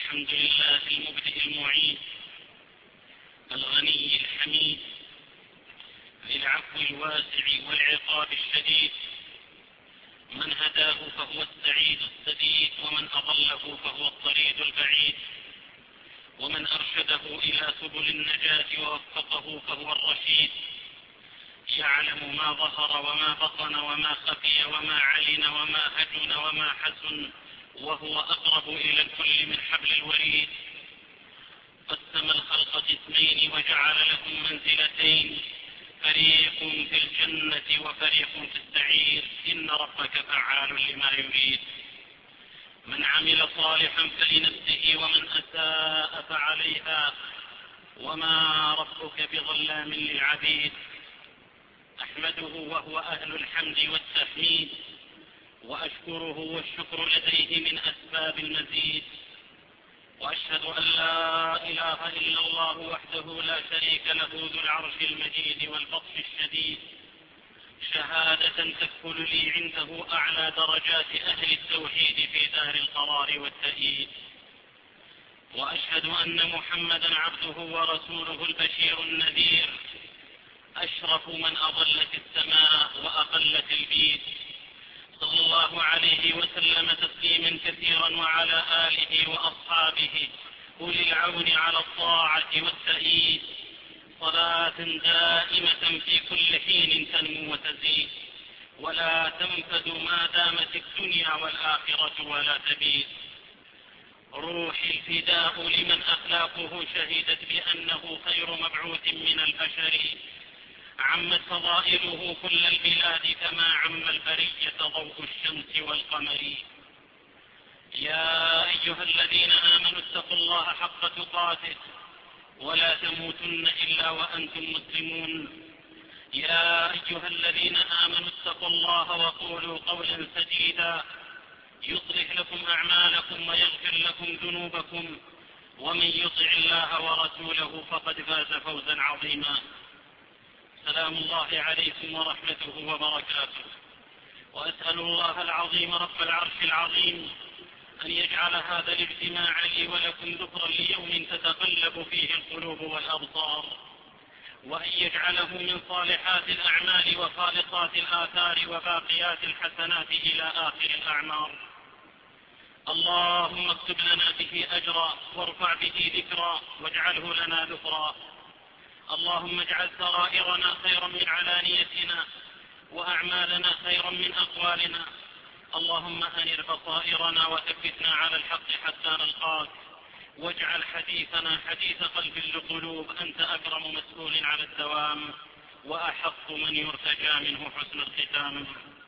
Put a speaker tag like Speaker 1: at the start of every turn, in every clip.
Speaker 1: الحمد لله المبدئ المعيد الغني الحميد ذي العفو الواسع والعقاب الشديد، من هداه فهو السعيد السديد، ومن أضله فهو الطريد البعيد، ومن أرشده إلى سبل النجاة ووفقه فهو الرشيد، يعلم ما ظهر وما بطن وما خفي وما علن وما هجن وما حسن، وهو أقرب إلى الكل من حبل الوريد. قسم الخلق قسمين وجعل لهم منزلتين، فريق في الجنة وفريق في السعير، إن ربك فعال لما يريد. من عمل صالحا فلنفسه ومن أساء فعليها، وما ربك بظلام للعبيد. أحمده وهو أهل الحمد والتحميد، وأشكره والشكر لديه من أسباب المزيد. وأشهد أن لا إله إلا الله وحده لا شريك له ذو العرش المجيد والبطش الشديد، شهادة تكفل لي عنده أعلى درجات أهل التوحيد في دار القرار والتأييد. وأشهد أن محمدا عبده ورسوله البشير النذير، أشرف من أضلت السماء وأقلت البيت، صلى الله عليه وسلم تسليما كثيرا، وعلى آله وأصحابه أولي العون على الطاعة والتأييد، صلاة دائمة في كل حين تنمو وتزيد، ولا تنفد ما دامت الدنيا والآخرة ولا تبيد. روحي الفداء لمن أخلاقه شهدت بأنه خير مبعوث من البشر، عمت فضائله كل البلاد كما عم البرية ضوء الشمس والقمر. يا أيها الذين آمنوا اتقوا الله حق تقاته ولا تموتن إلا وأنتم مسلمون. يا أيها الذين آمنوا اتقوا الله وقولوا قولا سديدا يصلح لكم أعمالكم ويغفر لكم ذنوبكم، ومن يطع الله ورسوله فقد فاز فوزا عظيما. سلام الله عليكم ورحمته وبركاته. وأسأل الله العظيم رب العرش العظيم أن يجعل هذا الاجتماع لي ولكم ذكرا ليوم تتقلب فيه القلوب والأبصار، وأن يجعله من صالحات الأعمال وخالصات الآثار وباقيات الحسنات إلى آخر الأعمار. اللهم اكتب لنا به أجرا، وارفع به ذكرا، واجعله لنا ذكرا. اللهم اجعل سرائرنا خيرا من علانيتنا، وأعمالنا خيرا من أقوالنا. اللهم أنر بصائرنا وثبتنا على الحق حتى نلقاك، واجعل حديثنا حديث قلب لقلوب، أنت أكرم مسؤول على الدوام، وأحق من يرتجى منه حسن الختام.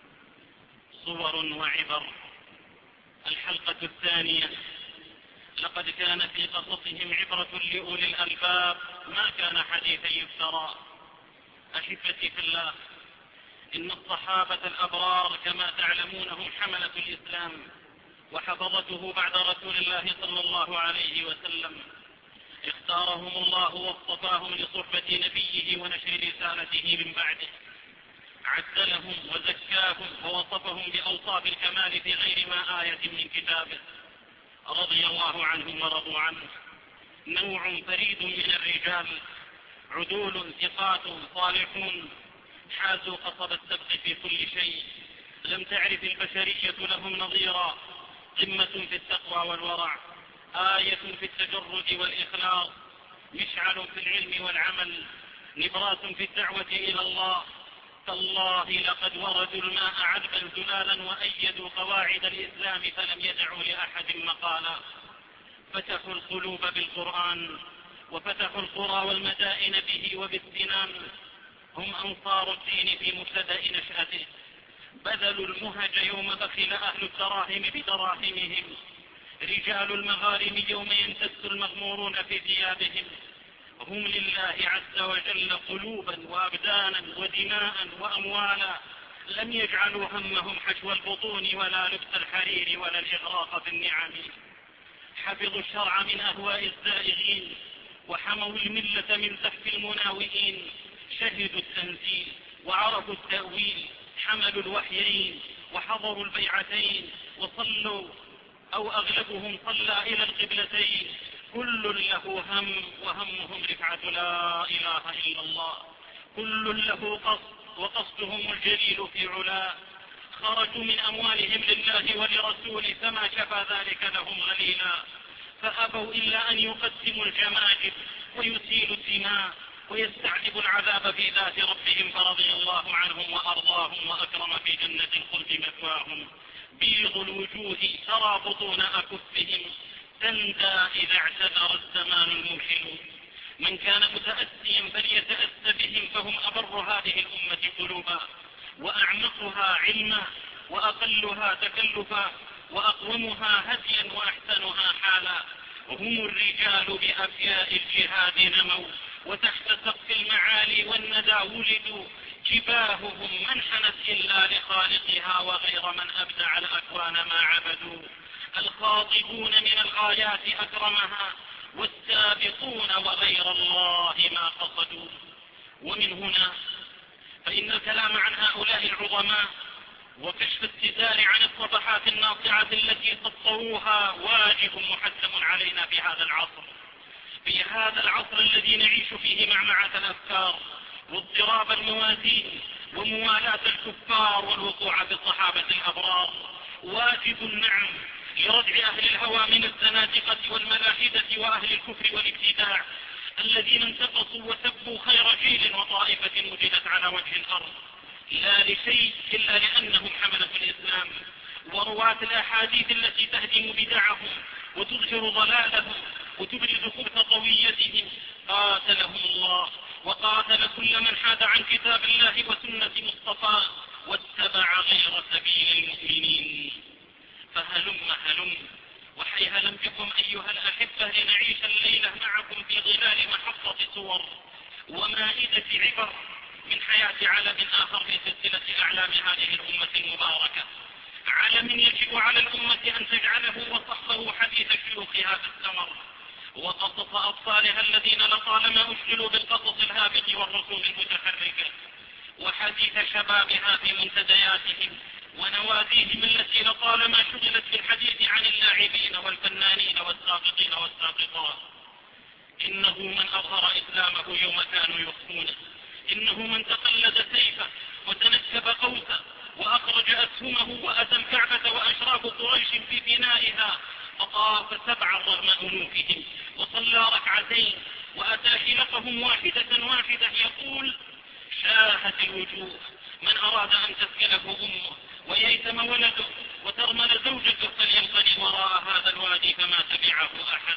Speaker 1: صور وعبر. الحلقة الثانية. لقد كان في قصصهم عبرة لأولي الألباب، ما كان حديثا يفترى. أحبتي في الله، إن الصحابة الأبرار كما تعلمون هم حملة الإسلام وحفظته بعد رسول الله صلى الله عليه وسلم. اختارهم الله واصطفاهم لصحبة نبيه ونشر رسالته من بعده، عدلهم وزكاهم ووصفهم بأوصاف الكمال في غير ما آية من كتابه، رضي الله عنهم ورضوا عنه. نوع فريد من الرجال، عدول ثقات صالحون، حازوا قصب السبق في كل شيء، لم تعرف البشرية لهم نظيرا، قمة في التقوى والورع، آية في التجرد والإخلاص، مشعل في العلم والعمل، نبراس في الدعوة إلى الله. تالله لقد وردوا الماء عذبا زلالا، وأيدوا قواعد الإسلام فلم يدعوا لأحد مقالا. فتحوا القلوب بالقرآن، وفتحوا القرى والمدائن به وبالسنان. هم أنصار الدين في مبتدأ نشأته، بذلوا المهج يوم بخل أهل الدراهم بدراهمهم، رجال المغارم يوم يمتس المغمورون في ثيابهم. هم لله عز وجل قلوبا وأبدانا ودماء وأموالا، لم يجعلوا همهم حشو البطون ولا لبس الحرير ولا الإغراق في النعم. حفظوا الشرع من أهواء الزائغين، وحموا الملة من زحف المناوئين. شهدوا التنزيل وعرفوا التأويل، حملوا الوحيين وحضروا البيعتين، وصلوا أو أغلبهم صلى إلى القبلتين، كل له هم وهمهم رفعة لا إله إلا الله، كل له قصد وقصدهم الجليل في علاه، خرجوا من أموالهم لله ولرسوله فما شفى ذلك لهم غليلا، فأبوا إلا أن يقدموا الجماجم ويسيلوا الدماء ويستعذبوا العذاب في ذات ربهم، فرضي الله عنهم وأرضاهم وأكرم في جنة الخلد مثواهم، بيض الوجوه ترى بطون أكفهم تندى إذا اعتذر الزمان الموحل، من كان متأسيا فليتأس بهم فهم أبر هذه الأمة قلوبا وأعمقها علما وأقلها تكلفا وأقومها هديا وأحسنها حالا، هم الرجال بأفياء الجهاد نموا وتحت سقف المعالي والندى ولدوا، جباههم ما انحنت إلا لخالقها وغير من أبدع الأكوان ما عبدوا، الخاطبون من الغايات أكرمها والسابقون وغير الله ما قصدوا. ومن هنا فإن الكلام عن هؤلاء العظماء وكشف الستار عن الصفحات الناصعة التي سطروها واجب محتم علينا في هذا العصر، في هذا العصر الذي نعيش فيه معمعة الأفكار واضطراب الموازين وموالاة الكفار والوقوع في الصحابة الأبرار، واجب نعم لردع أهل الهوى من الزنادقة والملاحدة وأهل الكفر والابتداع الذين انتقصوا وسبوا خير جيل وطائفة وجدت على وجه الأرض، لا لشيء إلا لأنهم حملة الإسلام ورواة الأحاديث التي تهدم بدعهم وتظهر ضلالهم وتبرز خبث طويتهم، قاتلهم الله وقاتل كل من حاد عن كتاب الله وسنة مصطفى واتبع غير سبيل المؤمنين. فهلم وحيهلم بكم أيها الأحبة لنعيش الليلة معكم في ظلال محطة صور ومائدة عبر من حياة علم آخر في سلسلة أعلام هذه الأمة المباركة، علم يجب على الأمة أن تجعله وصحبه حديث شيوخ هذا السمر وقصص أطفالها الذين لطالما أشغلوا بالقصص الهابط والرسوم المتحركة، وحديث شبابها في منتدياتهم ونواديهم التي لطالما شغلت بالحديث عن اللاعبين والفنانين والساقطين والساقطات. إنه من أظهر إسلامه يوم كانوا يخفونه، إنه من تقلد سيفه وتنكب قوسه وأخرج أسهمه وأتى الكعبة وأشراف قريش في بنائها فطاف سبعا رغم أنوفهم وصلى ركعتين وأتى حلقهم واحدة واحدة يقول شاهت الوجوه من أراد أن تسكله أمه وييتم ولده وترمل زوجته فلينقل وراء هذا الوادي فما تبعه أحد.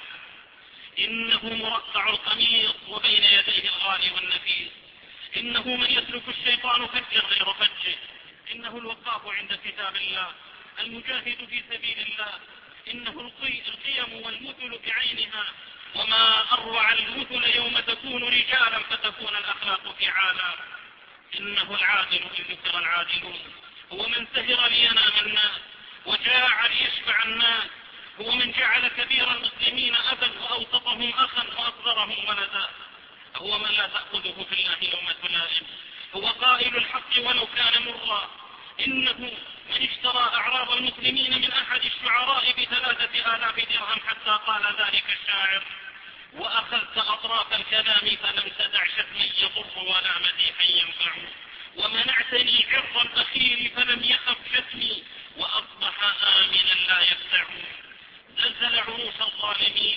Speaker 1: إنه مرقع القميص وبين يديه الغالي والنفيس، إنه من يسلك الشيطان فجا غير فجه، إنه الوقاف عند كتاب الله المجاهد في سبيل الله، إنه القيم والمثل بعينها، وما أروع المثل يوم تكون رجالا فتكون الأخلاق فعالا. إنه العادل إن ذكر العادلون، هو من سهر لينام الناس وجاع ليشبع الناس، هو من جعل كبير المسلمين أبا وأوسطهم أخا وأصغرهم ولدا، هو من لا تأخذه في الله لومة لائم، هو قائل الحق ولو كان مرا، إنه من اشترى أعراض المسلمين من أحد الشعراء ب3,000 درهم حتى قال ذلك الشاعر وأخذت أطراف الكلام فلم تدع شتمي يضر ولا مديحا ينفع، ومنعتني عرض الأخير فلم يخف شتمي وأصبح آمنا لا يفتع، زلزل عروش الظالمين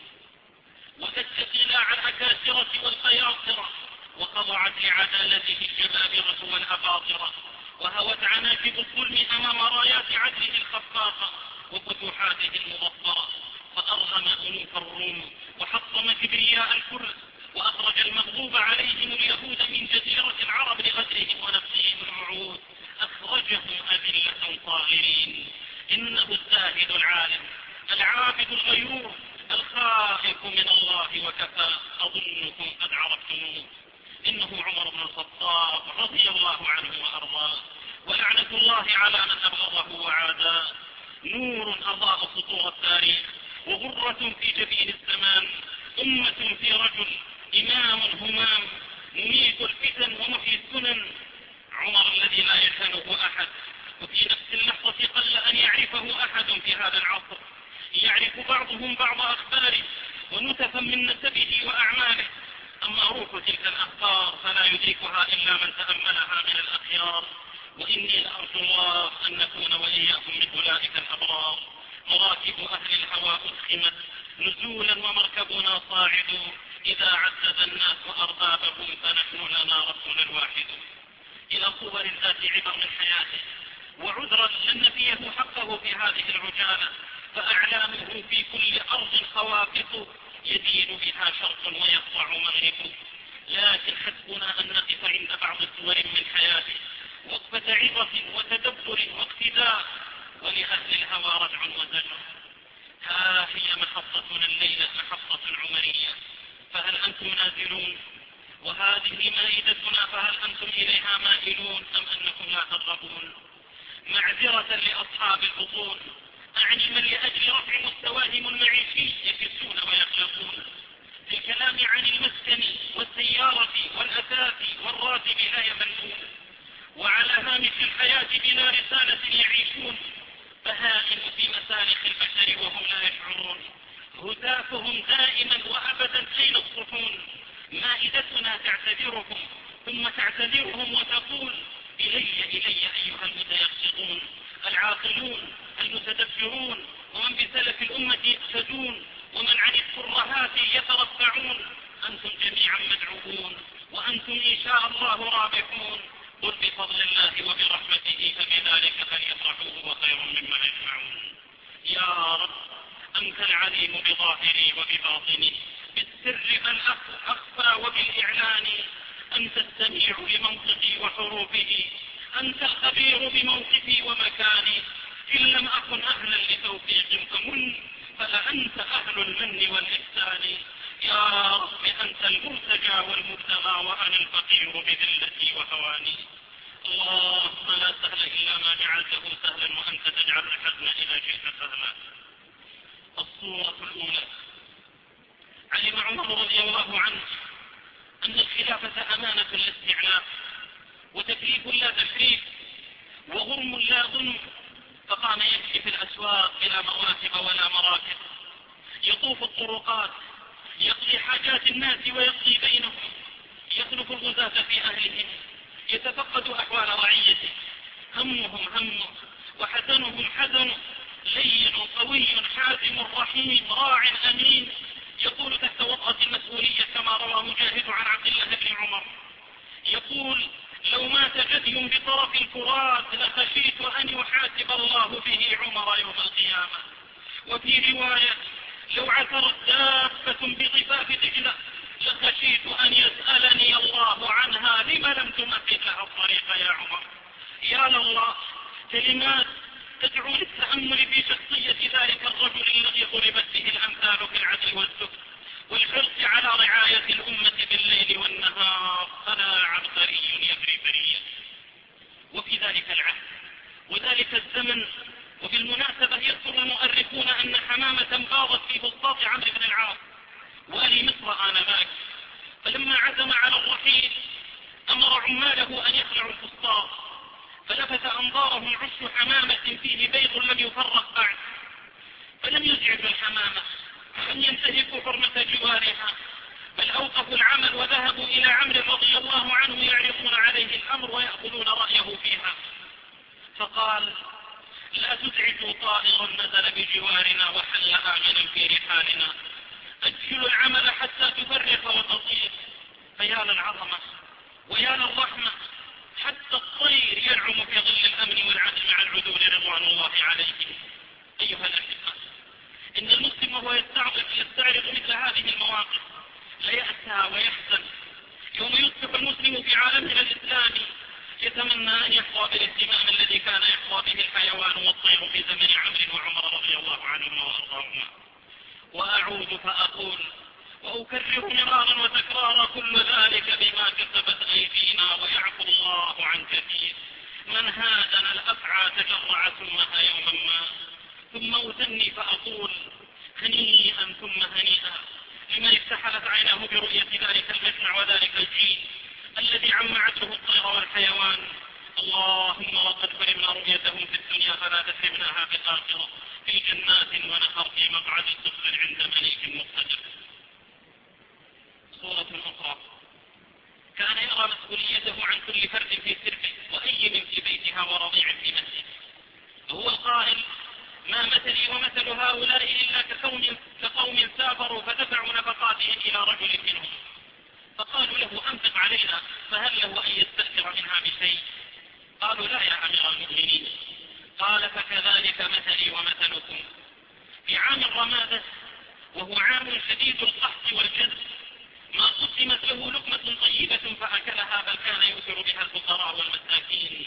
Speaker 1: وفتت قلاع الأكاسرة والخياصرة وخضعت لعدالته الجبابرة والأباطرة، وهوت عناكب الظلم أمام رايات عدله الخفاقة وفتوحاته المغفرة، فأرغم أنوف الروم وحطم كبرياء الفرس وأخرج المغضوب عليهم اليهود من جزيرة العرب لغدرهم ونفسهم الوعود، أخرجهم أذلة صاغرين. إنه الزاهد العالم العابد الغيور الخائف من الله وكفى، أظنكم قد عرفتموه، إنه عمر بن الخطاب رضي الله عنه وأرضاه، ولعنة الله على من أبغضه وعاداه، نور أضاء سطور التاريخ وغرة في جبين الزمان، أمة في رجل، إمام همام، مميت الفتن ومحيي السنن، عمر الذي لا يخانه أحد، وفي نفس اللحظة السيرة قل أن يعرفه أحد في هذا العصر، يعرف بعضهم بعض أخباره ونتفا من نسبه وأعماله، أما روح تلك الأخبار فلا يدركها إلا من تأملها من الأخيار. وإني لأرجو الله أن نكون وإياكم من أولئك الأبرار. مراكب أهل الهوى أسخمت نزولا ومركبنا صاعد، إذا عدد الناس أربابهم فنحن لنا رسول واحد. إلى صور ذات عبر من حياته، وعذرا لن نفيه حقه في هذه العجالة، فأعلامه في كل أرض خوافق يدين بها شرق ويقطع مغرب. لكن حسبنا أن نقف عند بعض صور من حياته وقفة عظة وتدبر واقتداء، ولأهل الهوى رجع وزجر. ها هي محطتنا الليلة، محطة عمرية، فهل أنتم نازلون؟ وهذه مائدتنا، فهل أنتم إليها مائلون أم أنكم لا ترغبون؟ معذرة لأصحاب البطون، أعني من لأجل رفع مستواهم المعيشي يكسون ويخلقون. في الكلام عن المسكن والسيارة والأثاث والراتب لا يملون، وعلى هامش الحياة بلا رسالة يعيشون. بهائم في مسالخ البشر وهم لا يشعرون، هتافهم دائما وأبدا أين الصحون. مائدتنا تعتذرهم ثم تعتذرهم وتقول إلي أيها المتيقظون العاقلون المتدبرون، ومن بسلف الأمة يقتدون، ومن عن الترهات يترفعون. أنتم جميعا مدعوون، وأنتم إن شاء الله رابحون. قل بفضل الله وبرحمته فبذلك فليفرحوا هو خير مما يجمعون. يا رب أنت العليم بظاهري وبباطني، بالسر الأخفى وبالإعلان. أنت السميع لمنطقي وحروفه، أنت الخبير بموقفي ومكاني. إن لم أكن أهلا لتوفيق فمن، فأنت أهل المن والإحسان. يا رب أنت المرتجى والمبتغى، وأنا الفقير بذلتي وهواني. اللهم لا سهل إلا ما جعلته سهلا، وأنت تجعل الحزن إذا شئت سهلا. الصورة الأولى: علم عمر رضي الله عنه أن الخلافة أمانة الاستعلاء، وتكليف لا تشريف، وغرم لا ظلم، فقام يمشي في الأسواق بلا مواكب ولا مراكب، يطوف الطرقات، يقضي حاجات الناس ويقضي بينهم، يخلف الغزاة في أهلهم، يتفقد أحوال رعيته. همهم همه وحزنهم حزنه، لين قوي حازم رحيم راع أمين، يقول تحت وطأة المسؤولية كما روى مجاهد عن عبد الله بن عمر، يقول: لو مات جدي بطرف الفرات لخشيت أن يحاسب الله به عمر يوم القيامة. وفي رواية: لو عثرت دابة بضفاف دجلة لخشيت أن يسألني الله عنها لم لم تمهد لها الطريق يا عمر. يا لله، كلمات تدعو للتأمل في شخصية ذلك الرجل الذي ضربت به الأمثال في العدل والزهد والحرص على رعاية الأمة بالليل والنهار، فلا عبقري يفري برية. وفي ذلك العهد وذلك الزمن، وبالمناسبة يذكر المؤرخون أن حمامة باضت في فسطاط عمرو بن العاص والي مصر آنذاك، فلما عزم على الرحيل أمر عماله أن يخلعوا الفسطاط، فلفت أنظارهم عش حمامة فيه بيض لم يفرق بعد، فلم يزعجوا الحمامة، لم ينتهكوا حرمة جوارها، بل أوقفوا العمل وذهبوا إلى عمرو رضي الله عنه يعرضون عليه الأمر ويأخذون رأيه فيها. فقال: لا تزعجوا طائرا نزل بجوارنا وحل آمنا في رحالنا، أجلوا العمل حتى تفرق وتطير. فيا للعظمة ويا للرحمة، حتى الطير ينعم في ظل الأمن والعدل مع العدول رضوان الله عليهم. أيها الأحبة، إن المسلم وهو يستعرض مثل هذه المواقف ليأسى ويحزن يوم يصبح المسلم في عالمنا الإسلامي يتمنى أن يحظى بالاهتمام الذي كان يحظى به الحيوان والطير في زمن عمرو وعمر رضي الله عنهما وأرضاهما. وأعود فأقول وأكرر مرارا وتكرارا: كل ذلك بما كسبت أيدينا، ويعفو الله عن كثير. من هادنا الأفعى تجرع ثمها يوما ما. ثم أثني فأقول: هنيئا ثم هنيئا لمن افتحلت عينه برؤية ذلك المجمع وذلك الجيل الذي عم عدله الطير والحيوان. اللهم وقد حرمنا رؤيتهم في الدنيا فلا تحرمناها في الآخرة في جنات ونهر في مقعد صدق عند مليك مقتدر. صورة أخرى: كان يرى مسؤوليته عن كل فرد في سربه وأيم في بيتها ورضيع في مسجده، وهو القائل: ما مثلي ومثل هؤلاء إلا كقوم سافروا فدفعوا نفقاتهم إلى رجل منهم فقالوا له أنفق علينا، فهل له أن يستأثر منها بشيء؟ قالوا لا يا أمير المؤمنين. قال: فكذلك مثلي ومثلكم. في عام الرمادة وهو عام شديد القحط والجذب ما قسمت له لقمة طيبة فأكلها، بل كان يؤثر بها الفقراء والمساكين.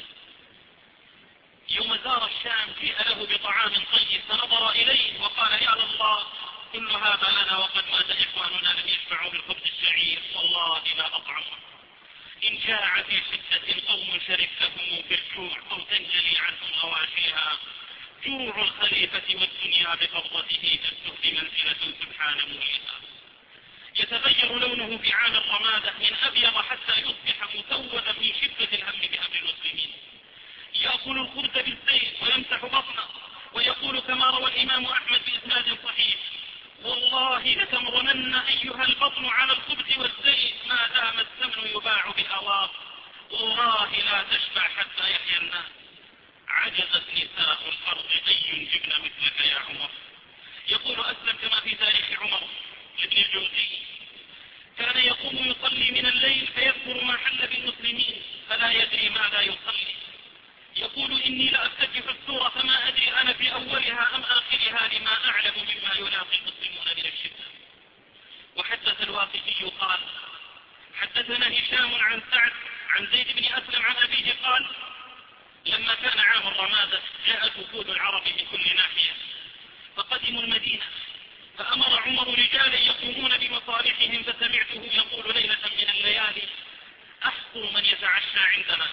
Speaker 1: يوم زار الشام جيء له بطعام طيب فنظر إليه وقال: يا لله، كل هذا لنا وقد مات إخواننا لم يشبعوا بالخبز الشعير، والله لا أطعمه. إن جاع في شدة قوم شركتهم في الجوع أو تنجلي عنهم غواشيها، جوع الخليفة والدنيا بقبضته كالسهل منزلة سبحان موليها. يتغير لونه في عام الرمادة من أبيض حتى يصبح مسودا من شدة الهم بأمر المسلمين. يأكل الخبز بالزيت ويمسح بطنه ويقول كما روى الإمام أحمد بإسناد صحيح: والله لتمرنن أيها البطن على الخبز والزيت ما دام الثمن يباع بالأواق، والله لا تشبع حتى يحيى الناس. عجزت نساء الأرض أن ينجبن مثلك يا عمر. يقول أسلم كما في تاريخ عمر لابن الجوزي: كان يقوم يصلي من الليل فيذكر ما حل بالمسلمين فلا يدري ماذا يصلي. يقول: إني لأفتتح السورة فما أدري أنا في أولها أم آخرها لما أعلم مما يلاقي المسلمون من الشدة. وحدث الواقفي قال: حدثنا هشام عن سعد عن زيد بن أسلم عن أبيه قال: لما كان عام الرمادة جاءت وفود العرب من كل ناحية فقدموا المدينة، فأمر عمر رجالا يقومون بمصالحهم، فسمعته يقول ليلة من الليالي: أحصوا من يتعشى عندنا.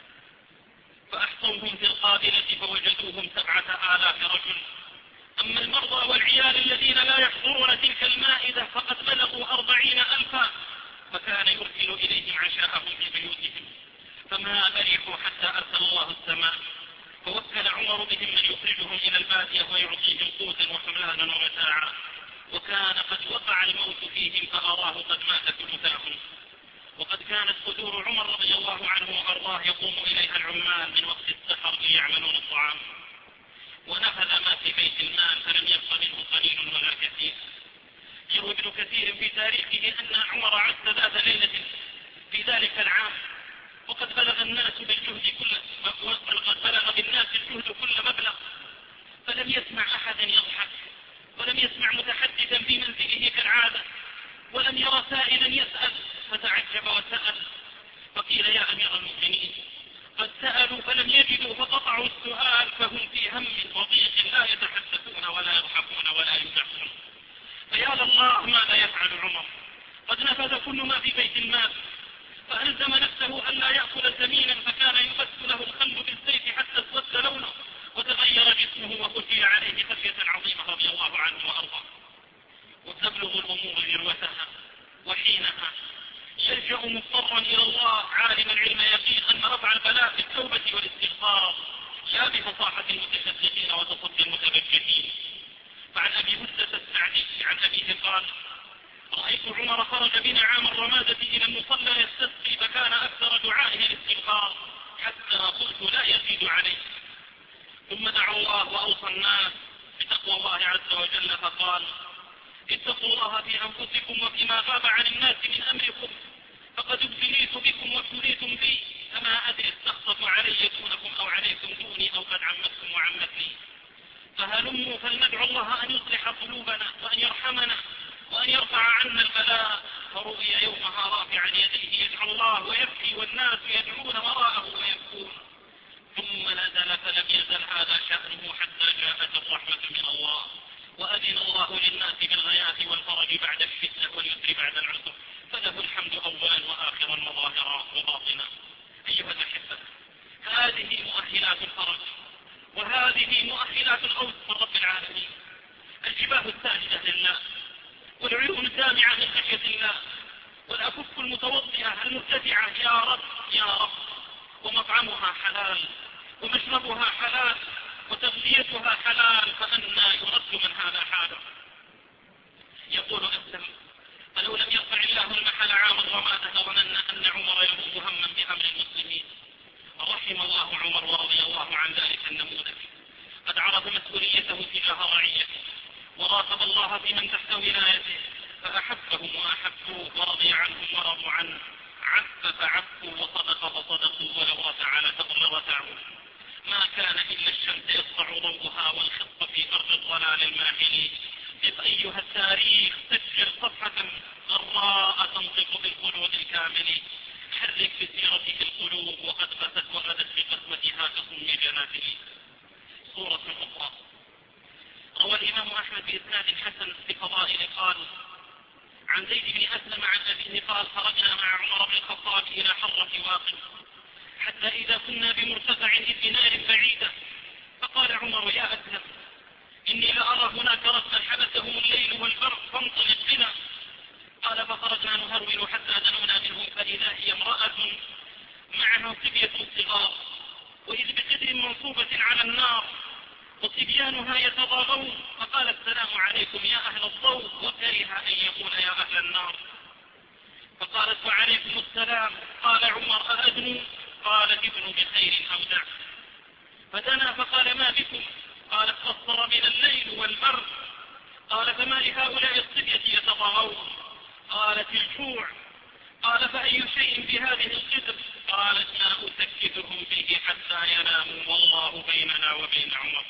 Speaker 1: فأحصوهم في القابلة فوجدوهم 7,000 رجل. أما المرضى والعيال الذين لا يحضرون تلك المائدة فقد بلغوا 40,000، فكان يرسل إليهم عشاءهم في بيوتهم، فما برحوا حتى أرسل الله السماء، فوكل عمر بهم من يخرجهم إلى البادية ويعطيهم قوتا وحملانا ومتاعا، وكان قد وقع الموت فيهم فأراه قد مات ثلثاهم. وقد كانت قدور عمر رضي الله عنه وأرضاه يقوم إليها العمال من وقت السحر ليعملون الطعام، ونفذ ما في بيت المال فلم يبق منه قليل ولا كثير. يروي ابن كثير في تاريخه أن عمر عز ذات ليلة في ذلك العام وقد بلغ بالناس الجهد كل مبلغ، فلم يسمع أحدا يضحك، ولم يسمع متحدثا في منزله كالعادة، ولم يرى سائلا يسأل، فتعجب وسأل، فقيل: يا أمير المؤمنين، قد سألوا فلم يجدوا فقطعوا السؤال، فهم في هم وضيق لا يتحدثون ولا يضحكون ولا يمزحون. فيا لله ماذا يفعل عمر؟ قد نفذ كل ما في بيت المال، فألزم نفسه ألا يأكل ثمينا، فكان يبث له الخل بالزيت حتى اسود لونه وتغير جسمه وخشي عليه خشية عظيمة رضي الله عنه وأرضاه. وتبلغ الأمور ذروتها، وحينها يلجأ مضطرا إلى الله عالما علم يقين أن رفع البلاء بالتوبة والاستغفار لا بفصاحة المتشدقين وتصدي المتبجحين. فعن أبي بردة السعدي عن أبيه قال: رأيت عمر خرج بنا عام الرمادة إلى المصلى يستسقي، فكان أكثر دعائه الاستغفار حتى قلت لا يزيد عليه. ثم دعا الله وأوصى الناس بتقوى الله عز وجل فقال: اتقوا الله في أنفسكم وفيما غاب عن الناس من أمركم، فقد ابتليت بكم وابتليتم بي، فما أدري استخطف علي دونكم أو عليكم دوني أو قد عمتكم وعمتني، فهلموا فلندعو الله أن يصلح قلوبنا وأن يرحمنا وأن يرفع عنا البلاء. فرؤي يومها رافعا يديه يدعو الله ويبكي، والناس يدعون وراءه ويبكون. ثم نزل فلم يزل هذا شأنه حتى جاءت الرحمة من الله، وأذن الله للناس بالغياث والفرج بعد الفتنة واليسر بعد العسر، فله الحمد أولا وآخرا وظاهرا وباطنا. أيها الأحبة، هذه مؤهلات الفرج، وهذه مؤهلات الغوث من رب العالمين. الجباه الساجدة لله، والعيون الدامعة من خشية الله، والأكف المتوضئة المرتفعة: يا رب يا رب. ومطعمها حلال ومشربها حلال وتغذيتها حلال، فأنى يرد من هذا حاله؟ يقول أسلم: فلو لم يرفع الله المحل عام الرمادة لظننا أن عمر يموت هما بأمر المسلمين. رحم الله عمر ورضي الله عن ذلك النموذج، قد عرف مسؤوليته تجاه رعيته وراقب الله في من تحت ولايته فأحبهم وأحبوه ورضي عنهم ورضوا عنه، عف فعفوا وصدق فصدقوا ولو رفع لرفعوا. ما كان إلا الشمس يسطع ضوءها والخط في أرض الضلال الماهل. إذ أيها التاريخ سجل صفحة غراء تنطق بالخلود الكامل، حرك بسيرته القلوب وقد بثت وغدت بقسمتها كصم جنافل. صورة أخرى روى الإمام أحمد بإسناد حسن في فضائل قال: عن زيد بن أسلم عن أبيه قال: خرجنا مع عمر بن الخطاب إلى حرة واقف، حتى إذا كنا بمرتفع بنار بعيدة، فقال عمر: يا أسلم، إني لأرى هناك رجلا حبسهم الليل والبرد فانطلق بنا. قال: فخرجنا نهرول حتى دنونا منهم، فإذا هي امرأة معها صبية صغار، وإذ بقدر منصوبة على النار وصبيانها يتضاغون، فقال: السلام عليكم يا أهل الضوء، وكره أن يقول يا أهل النار، فقالت: وعليكم السلام. قال عمر: أأدنوا؟ قالت: ابن بخير أو دع. فدنا فقال: ما بكم؟ قالت: قصر من الليل والبرد. قال: فما لهؤلاء الصبية يتضاغون؟ قالت: الجوع. قال: فأي شيء بهذه القدر؟ قالت: ما أسكتهم فيه حتى يناموا والله بيننا وبين عمر.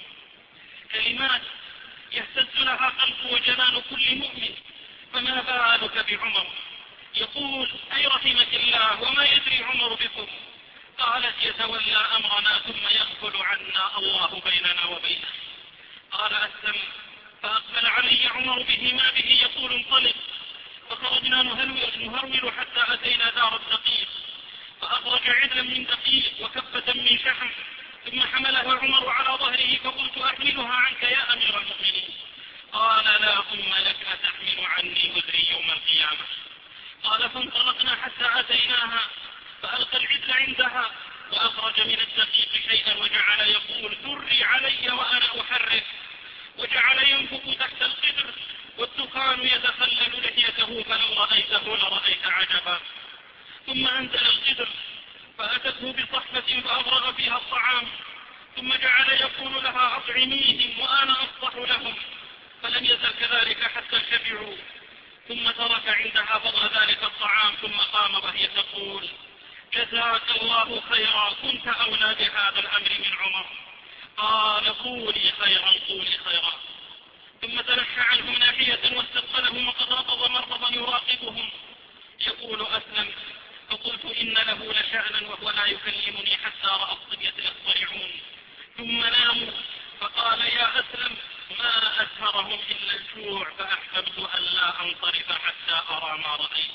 Speaker 1: كلمات يهتز لها قلب وجنان كل مؤمن، فما بالك بعمر؟ يقول: أي رحمك الله، وما يدري عمر بكم؟ قالت: يتولى أمرنا ثم يغفل عنا الله بيننا وبينه. قال أسلم: فأقبل علي عمر به ما به يقول: انطلق. فخرجنا نهرول حتى أتينا دار الدقيق، فأخرج عدلا من دقيق وكفة من شحم، ثم حملها عمر على ظهره، فقلت: أحملها عنك يا أمير المؤمنين؟ قال: لا أم لك، أتحمل عني وزري يوم القيامة؟ قال: فانطلقنا حتى أتيناها، فألقى العدل عندها، وأخرج من الدقيق شيئا وجعل يقول: ذري علي وأنا أحرك، وجعل ينفق تحت القدر والدخان يتخلل لحيته، فلو رأيته لرأيت عجبا. ثم أنزل القدر فأتته بصحفة فأفرغ فيها الطعام، ثم جعل يقول لها: أطعميهم وأنا أصلح لهم، فلم يزل كذلك حتى شبعوا. ثم ترك عندها فضل ذلك الطعام، ثم قام وهي تقول: جزاك الله خيرا، كنت أولى بهذا الأمر من عمر. قال: قولي خيرا قولي خيرا. ثم تنحى عنهم ناحية واستقبلهم وقد رفض مرضا يراقبهم. يقول أسلم: فقلت: إن له لشأنا وهو لا يكلمني حتى رأى الصبية يصطرعون، ثم ناموا. فقال: يا أسلم، ما أسهرهم إلا الجوع، فأحببت أن لا أنصرف حتى أرى ما رأيت.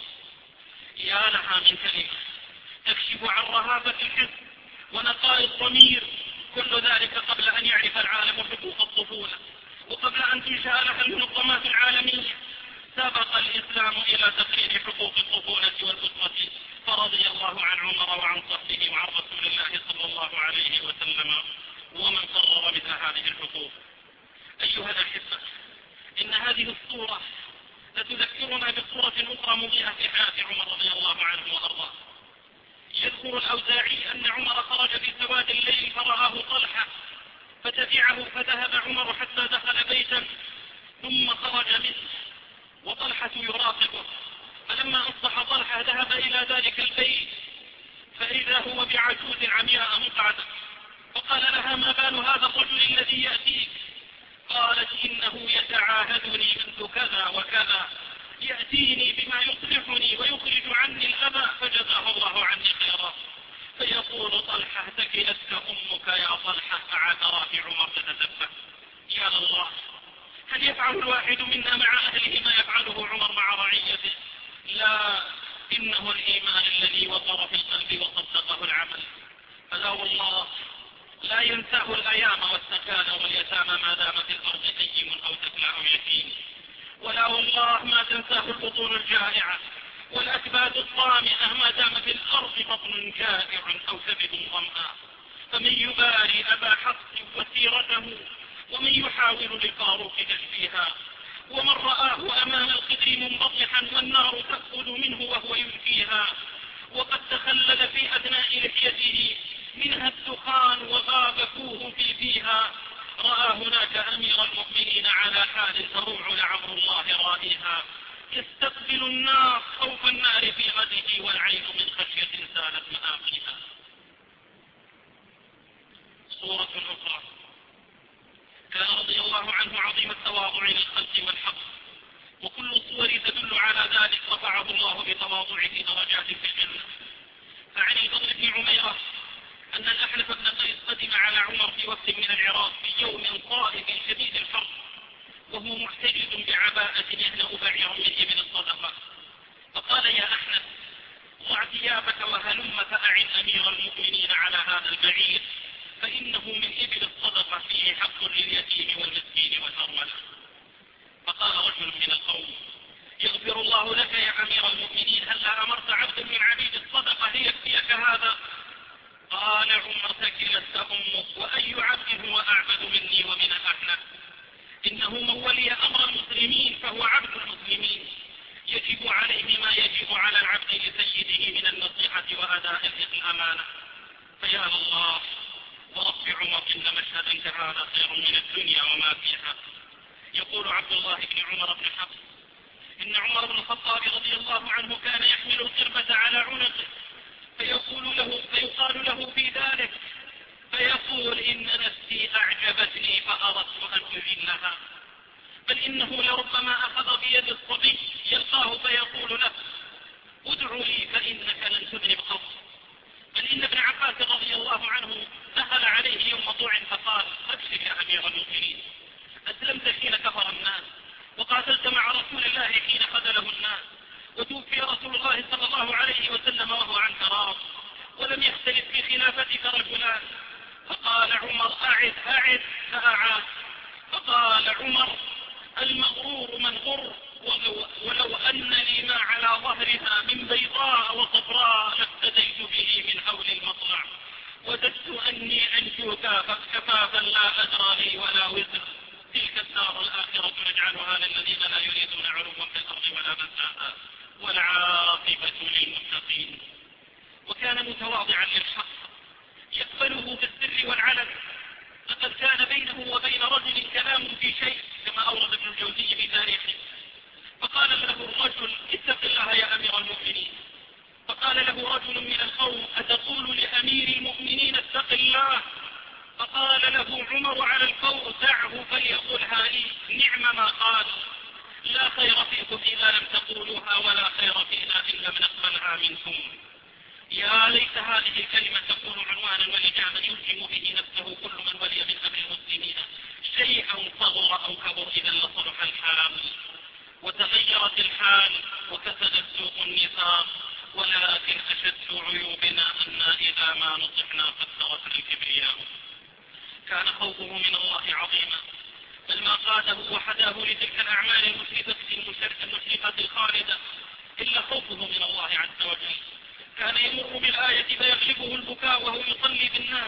Speaker 1: يا لها من كلمة تكشف عن رهابة الحس ونقاء الضمير، كل ذلك قبل أن يعرف العالم حقوق الطفولة، وقبل أن تنشأ لها المنظمات العالمية. سبق الإسلام إلى تقرير حقوق الطفولة والأسرة، فرضي الله عن عمر وعن صحبه وعن رسول الله صلى الله عليه وسلم ومن قرر مثل هذه الحقوق. أيها الأحبة، إن هذه الصورة لتذكرنا بصورة أخرى مضيئة في حياة عمر رضي الله عنه وأرضاه. يذكر الأوزاعي أن عمر خرج في سواد الليل فرآه طلحة فتبعه، فذهب عمر حتى دخل بيتا ثم خرج منه وطلحة يراقبه، فلما أصبح طلحة ذهب إلى ذلك البيت فإذا هو بعجوز عمياء مقعدة، فقال لها: ما بال هذا الرجل الذي يأتيك؟ قالت: إنه يتعاهدني منذ كذا وكذا، يأتيني بما يصلحني ويخرج عني الأذى، فجزاه الله عني خيرا. فيقول طلحة: ثكلتك أمك يا طلحة، فعثر في عمر تتسبب. يا الله، هل يفعل الواحد منا مع أهله ما يفعله عمر مع رعيته؟ لا، إنه الإيمان الذي وقر في القلب وصدقه العمل. فلا والله لا ينساه الأيام والسكان واليتامى ما دام في الأرض أيم أو تكلع يتيم، ولا والله ما تنساه البطون الجائعة والأكباد الطامئة ما دام في الأرض بطن جائع أو كبد ظمآن. فمن يباري أبا حفص وسيرته ومن يحاول لفاروق تشبيها. ومن رآه أمام القدر منبطحا والنار تأكل منه وهو يلفيها. وقد تخلل في أثناء لحيته منها الدخان وغاب فوه في فيها. رأى هناك أمير المؤمنين على حال تروع لعمر الله رائها. يستقبل النار خوف النار في غده والعين من خشية سالت مآقيها. صورة أخرى. كان رضي الله عنه عظيم التواضع للخلق والحق، وكل الصور تدل على ذلك رفعه الله بتواضعه درجات في الجنة. فعن الفضل بن عميرة أن الأحنف بن قيس قدم على عمر في وقت من العراق في يوم صائب شديد الحر، وهو محتجز بعباءة يهنأ بعيرا من إبل الصدقة. فقال: يا أحنف، ضع ثيابك وهلم فأعن أمير المؤمنين على هذا البعير، فإنه من إبل الصدقة فيه حق لليتيم والمسكين والأرملة. فقال رجل من القوم: يغفر الله لك يا أمير المؤمنين، هل أمرت عبد من عبيد الصدقة ليكفيك هذا؟ قال عمر: ثكلت أمك، وأي عبد هو أعبد مني ومن الأحنف؟ إنه من ولي أمر المسلمين فهو عبد المسلمين، يجب عليه ما يجب على العبد لسيده من النصيحة وأداء الأمانة. فيا الله ورب عمر، إن مشهدا كهذا خير من الدنيا وما فيها. يقول عبد الله بن عمر بن حفص: إن عمر بن الخطاب رضي الله عنه كان يحمل القربة على عنقه فيقال له في ذلك فيقول: إن نفسي أعجبتني فأردت أن أذلها. بل إنه لربما أخذ بيد الصبي يلقاه فيقول له: ادع لي فإنك لن تذنب قط. بل إن ابن عباس رضي الله عنه دخل عليه يوم طوع فقال: أبشر يا أمير المؤمنين، أسلمت حين كفر الناس، وقاتلت مع رسول الله حين خذله الناس، وتوفي رسول الله صلى الله عليه وسلم وهو عنك راض، ولم يختلف في خلافتك رجلان. فقال عمر: أعد فأعاد. فقال عمر: المغرور من غر، ولو أن لي ما على ظهرها من بيضاء وصفراء لافتديت به من حول المطلع، وددت أني أنجوك كفافا لا أدرى لي ولا وزر. تلك الدار الآخرة نجعلها للذين لا يريدون علوا في الأرض ولا فسادا، والعاقبة للمتقين. وكان متواضعا للحق يقبله بالسر والعلن. لقد كان بينه وبين رجل كلام في شيء كما أورد ابن الجوزي في تاريخه. فقال له الرجل: اتق الله يا أمير المؤمنين. فقال له رجل من القوم: أتقول لأمير المؤمنين اتق الله؟ فقال له عمر على الفور: دعه فليقولها لي، نعم ما قال. لا خير فيكم إذا لم تقولوها، ولا خير فينا إن لم نقبلها منكم. يا ليت هذه الكلمة تكون عنوانا ولجاما يلزم به نفسه كل من ولي من أمر المسلمين شيئا صغر أو كبر، إذا لصلح الحال وتغيرت الحال وكسدت سوق النفاق. ولكن أشد عيوبنا أن إذا ما نصحنا فاستغفر الكبرياء. كان خوفه من الله عظيما، بل ما قاده وحداه لتلك الأعمال المشرفة الخالدة إلا خوفه من الله عز وجل. كان يمر بالآية فيغلبه البكاء وهو يصلي بالناس،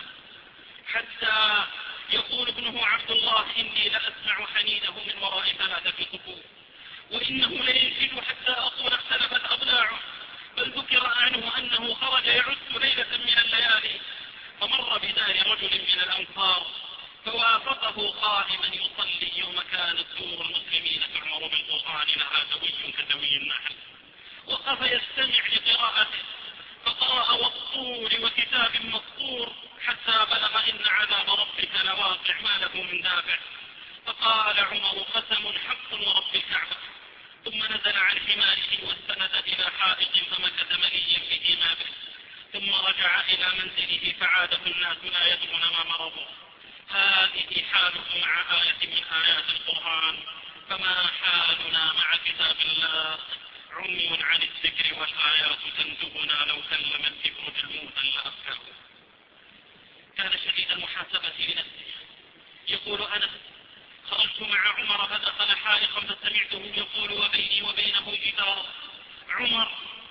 Speaker 1: حتى يقول ابنه عبد الله: إني لأسمع حنينه من وراء 3 صفوف، وإنه لينشد حتى أقول اختلفت أضلاعه. بل ذكر عنه أنه خرج يعد ليلة من الليالي، فمر بدار رجل من الأنصار فوافقه قائما يصلي يوم كانت دور المسلمين تعمر بالقرآن لها دوي كدوي النحل. وقف يستمع لقراءته فقرأ: والطور وكتاب مسطور، حتى بلغ إن عذاب ربك لواقع ما له من دافع. فقال عمر: قسم حق ورب الكعبة. ثم نزل عن حماره واستند إلى حائط فمكث مليا به ما به، ثم رجع إلى منزله فعادة الناس لا يدرون ما مرضوا. هذه حالهم مع آية من آيات القرآن، فما حالنا مع كتاب الله؟ عمي عن الذكر والآيات تندبنا، لو كلم الذكر بالموت لأفكاه. كان شديد المحاسبة لنفسه. يقول أنس: خرجت مع عمر فدخل حائطا فسمعته يقول وبيني وبينه جدار: عمر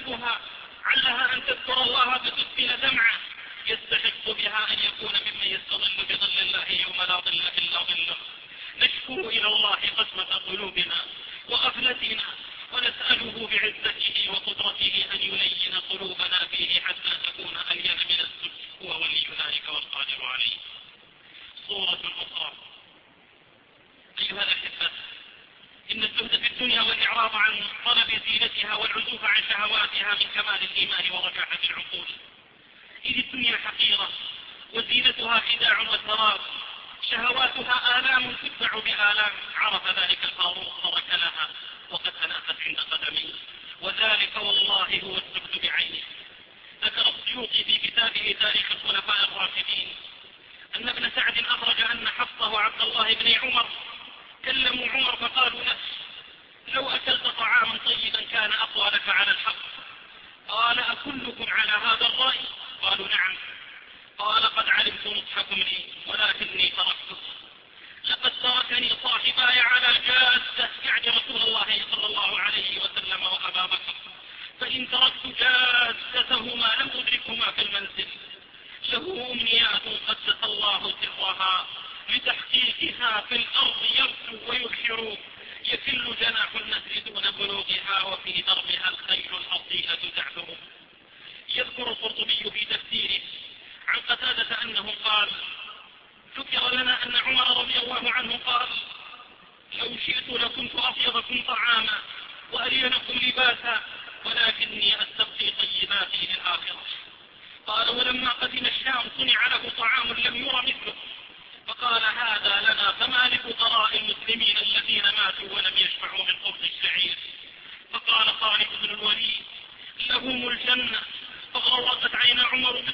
Speaker 1: تحتسبها علها أن تذكر الله فتسكن دمعه يستحق بها أن يكون ممن يستظل بظل الله يوم لا ظل إلا ظله. نشكو إلى الله قسوة قلوبنا وغفلتنا ونسأله بعزته وقدرته أن يلين قلوبنا فيه حتى تكون ألين من الزبد، هو ولي ذلك والقادر عليه. صورة أخرى. أيها الأحبة، إن الزهد في الدنيا والإعراض عن طلب زينتها والعزوف عن شهواتها من كمال الإيمان ورجاحة العقول، إذ الدنيا حقيرة وزينتها خداع وسراب، شهواتها آلام تتبع بآلام. عرف ذلك الفاروق فركلها وقد أناقت عند قدميه، وذلك والله هو الزهد بعينه. ذكر السيوطي في كتابه تاريخ الخلفاء الراشدين أن ابن سعد أخرج أن حفصه وعبد الله بن عمر كلموا عمر فقالوا له: لو أكلت طعاما طيبا كان أقوى لك على الحق. قال: أكلكم على هذا الرأي؟ قالوا: نعم. قال: قد علمت نصحكم لي ولكني تركته. لقد تركني صاحباي على جادة، يعني رسول الله صلى الله عليه وسلم وأبا بكر، فإن تركت جادتهما لم أدركهما في المنزل. له أمنيات قدس الله سرها لتحقيقها في الأرض يرسو ويبحر، يكل جناح النسل دون بلوغها وفي دربها الخيل الأصيلة تعثر. يذكر القرطبي في تفسيره عن قتادة أنه قال: ذكر لنا أن عمر رضي الله عنه قال: لو شئت لكنت أطيبكم طعاما وألينكم لباسا ولكني أستبقي طيباتي للآخرة. قال: ولما قدم الشام صنع له طعام لم ير مثله، فقال: هذا لنا فما لفقراء المسلمين الذين ماتوا ولم يشبعوا من خبز الشعير. فقال خالد بن الوليد: لهم الجنة. فغرقت عينا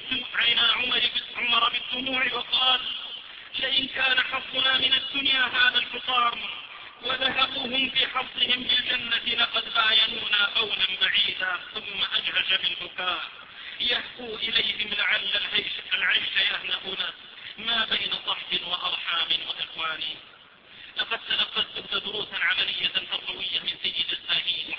Speaker 1: عمر بالدموع وقال: لئن كان حظنا من الدنيا هذا الحطام وذهبوهم في حظهم بالجنة لقد باينونا بونا بعيدا. ثم أجهش بالبكاء يهفو إليهم لعل العيش يهنأنا ما بين صحب وأرحام وإخوان. لقد تلقت دروسا عملية تربوية من سيد الزاهدين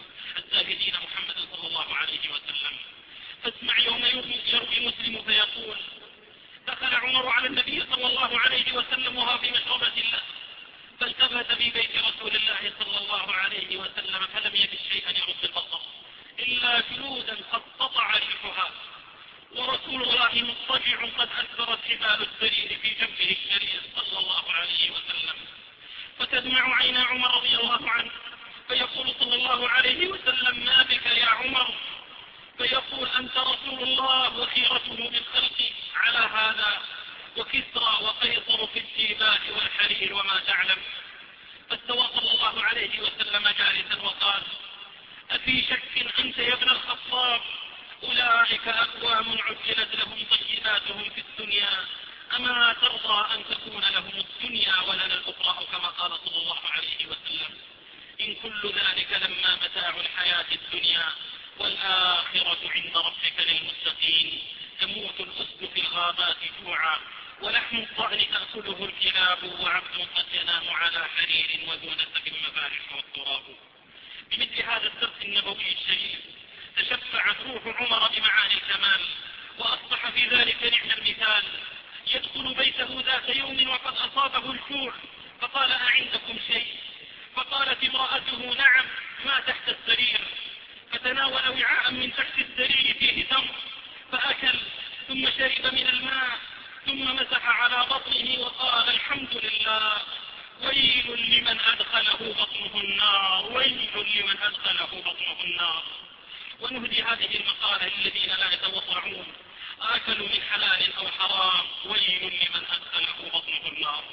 Speaker 1: محمد صلى الله عليه وسلم. فاسمع يوم يروي مسلم فيقول: دخل عمر على النبي صلى الله عليه وسلم وهو في مشربة له، فالتفت في بيت رسول الله صلى الله عليه وسلم فلم يجد شيئا يرد البصر إلا جلودا قد قطع ريحها، ورسول الله مضطجع قد أكبرت حبال السرير في جنبه الشريف صلى الله عليه وسلم. فتدمع عين عمر رضي الله عنه فيقول صلى الله عليه وسلم: ما بك يا عمر؟ فيقول: أنت رسول الله وخيرته من خلقي على هذا، وكسرى وقيصر في الجيبات والحرير وما تعلم. فاستوى صلى الله عليه وسلم جالسا وقال: أفي شك أنت يا ابن الخطاب؟ أولئك أقوام عجلت لهم طيباتهم في الدنيا، أما ترضى أن تكون لهم الدنيا ولنا الأخرى، كما قال صلى الله عليه وسلم: إن كل ذلك لما متاع الحياة الدنيا والآخرة عند ربك للمتقين. تموت الأسد في الغابات جوعا ولحم الضأن تأكله الكلاب، وعبد قد ينام على حرير ودون سب المفارش والتراب. بمثل هذا الدرس النبوي الشريف تشفعت روح عمر بمعاني الكمال، وأصبح في ذلك نعم المثال. يدخل بيته ذات يوم وقد أصابه الجوع، فقال: أعندكم شيء؟ فقالت امرأته: نعم، ما تحت السرير. فتناول وعاء من تحت السرير فيه تمر فأكل، ثم شرب من الماء، ثم مسح على بطنه وقال: الحمد لله، ويل لمن أدخله بطنه النار، ويل لمن أدخله بطنه النار. ونهدي هذه المقالة للذين لا يتوضعون: آكلوا من حلال أو حرام، ويل لمن أدخله بطنه النار.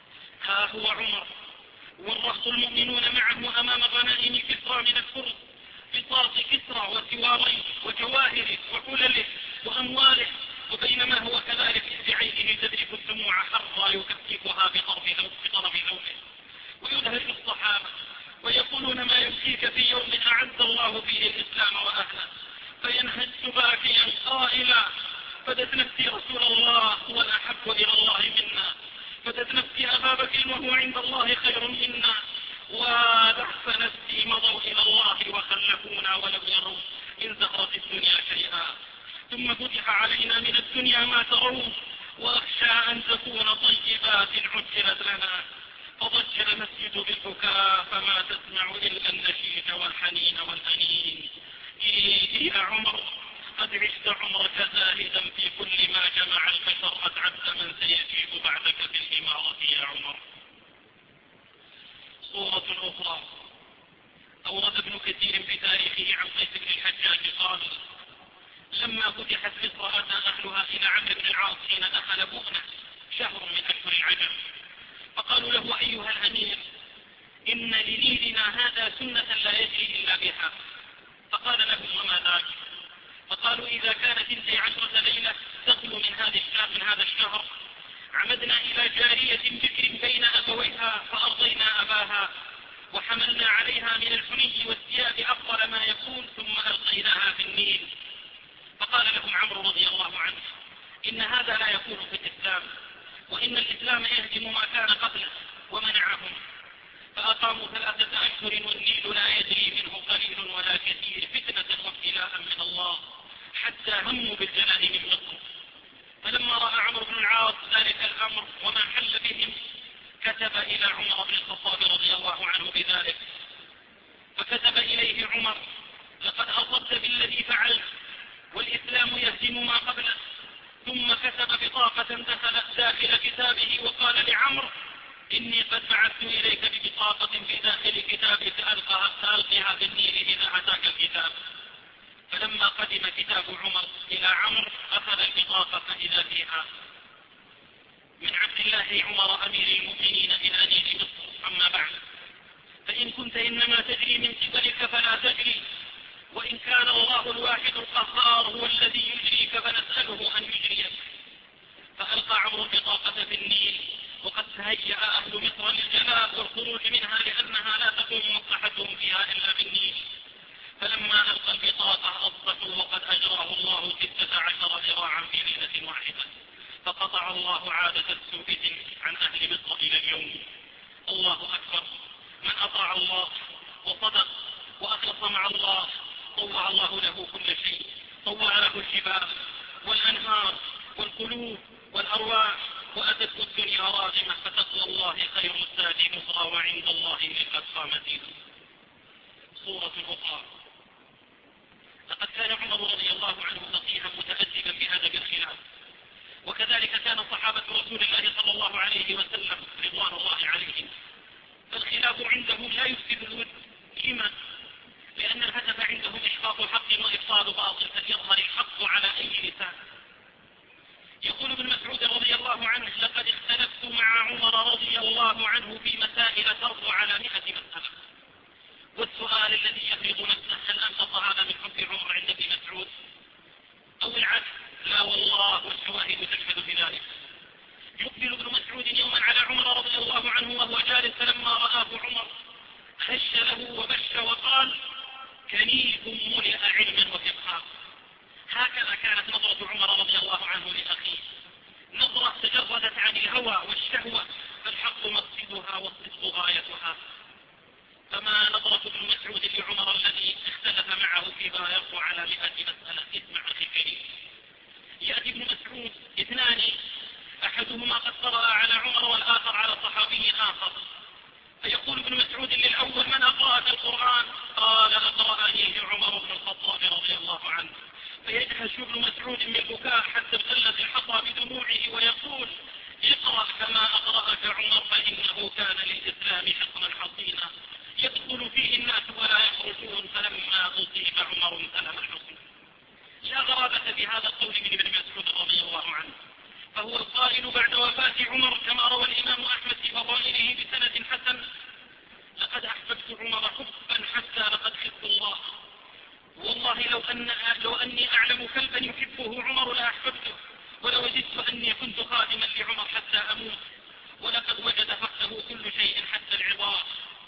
Speaker 1: ها هو عمر والرهط المؤمنون معه أمام غنائم كسرى من الفرس، بطاق كسرى وسواريه وجواهره وحلله وأمواله، وبينما هو كذلك في عينه تدرك الدموع حرا يكفكها بطرف ثوبه، ويدهش الصحابة ويقولون: ما يبكيك في يوم أعز الله فيه الإسلام وأهله؟ فينهج باكيا قائلا: فدت نفسي رسول الله هو الأحب إلى الله منا، فدت نفسي أبا بكر وهو عند الله خير منا، وضعف نفسي مضوا إلى الله وخلفونا ولم يروا إن ثم فتح علينا من الدنيا ما ترون، وأخشى أن تكون طيبات عجلت لنا، فضج المسجد بالبكاء فما تسمع إلا النشيد والحنين والأنين. يا عمر، قد عشت عمرك زاهدا في كل ما جمع البشر، أتعبت من سيجيب بعدك في الإمارة يا عمر. صورة أخرى أورد ابن كثير في تاريخه عن قيس بن الحجاج قال: لما فتحت مصر أتى أهلها إلى عمرو بن العاص حين دخل بؤنة شهر من أشهر العجم، فقالوا له: أيها الأمير، إن لنيلنا هذا سنة لا يجري إلا بها. فقال لهم: وما ذاك؟ فقالوا: إذا كانت 12 ليلة تخلو من هذا الشهر، عمدنا إلى جارية بكر بين أبويها فأرضينا أباها، وحملنا عليها من الحلي والثياب أفضل ما يكون، ثم ألقيناها في النيل. فقال لهم عمرو رضي الله عنه: إن هذا لا يكون في الإسلام، وإن الإسلام يهدم ما كان قبله، ومنعهم. فأقاموا 3 أشهر والنيل لا يجري منه قليل ولا كثير، فتنة وابتلاء من الله، حتى هموا بالجلاء من مصر. فلما رأى عمرو بن العاص ذلك الأمر وما حل بهم، كتب إلى عمر بن الخطاب رضي الله عنه بذلك. فكتب إليه عمر: لقد أصبت بالذي فعلت، والإسلام يهدم ما قبله. ثم كتب بطاقة دخلت داخل كتابه وقال لعمرو: إني قد بعثت إليك ببطاقة في داخل كتابك سألقها في النيل إذا أتاك الكتاب. فلما قدم كتاب عمر إلى عمرو أخذ البطاقة فإذا فيها: من عبد الله عمر أمير المؤمنين إلى نيل مصر، أما بعد، فإن كنت إنما تجري من قبلك فلا تجري، وإن كان الله الواحد القهار هو الذي يجريك فنسأله أن يجريك. فألقى عمرو البطاقة في النيل، وقد تهيأ أهل مصر للجلاء والخروج منها لأنها لا تكون مصلحتهم فيها إلا بالنيل. فلما ألقى البطاقة أصبحوا وقد أجراه الله 16 ذراعا في ليلة واحدة، فقطع الله عادة السوء عن أهل مصر إلى اليوم. الله أكبر. من أطاع الله وصدق وأخلص مع الله طوع الله له كل شيء، طوع له الجبال والأنهار والقلوب والأرواح، وأتته الدنيا راغمة، فتقوى الله خير الزاد نصرا، وعند الله قد قام دينه. صورة أخرى: لقد كان عمر رضي الله عنه فقيها متأدبا بأدب الخلاف، وكذلك كان صحابة رسول الله صلى الله عليه وسلم رضوان الله عليهم. فالخلاف عندهم لا يفسد الود. لما؟ لأن الهدف عندهم إحقاق حق وإبطال باطل، فليظهر الحق على أي لسان. يقول ابن مسعود رضي الله عنه: لقد اختلفت مع عمر رضي الله عنه في مسائل ترضى على 100 مسألة. والسؤال الذي يفرض نفسه: هل أنقص هذا من حب عمر عند ابن مسعود أو العكس؟ لا والله، والشواهد تشهد بذلك. يقبل ابن مسعود يوما على عمر رضي الله عنه وهو جالس، فلما رآه عمر هش له وبش وقال: كنيف ملئ علما وفقها. هكذا كانت نظرة عمر رضي الله عنه لأخيه، نظرة تجردت عن الهوى والشهوة، فالحق مقصدها والصدق غايتها. فما نظرة ابن مسعود لعمر الذي اختلف معه فيما يرضى على 100 مسألة؟ اسمع أخي الكريم. يأتي ابن مسعود 2، أحدهما قد قرأ على عمر والآخر على صحابي آخر، فيقول ابن مسعود للأول: من أقرأك القرآن؟ قال: أقرأنيه عمر بن الخطاب رضي الله عنه. فيجهش ابن مسعود من البكاء حتى ابتلت الحصى بدموعه ويقول: اقرأ كما أقرأك عمر، فإنه كان للإسلام حصنا حصينا يدخل فيه الناس ولا يخرجون، فلما أصيب عمر سلم الحصن. لا غرابة بهذا القول من ابن مسعود رضي الله عنه، فهو القائل بعد وفاة عمر كما روى الإمام أحمد في فضائله بسند حسن: لقد أحببت عمر حبا حتى لقد خفت الله، والله لو أني أعلم كلبا يحبه عمر لأحببته، ولوجدت أني كنت خادما لعمر حتى أموت، ولقد وجد فقده كل شيء حتى العظام.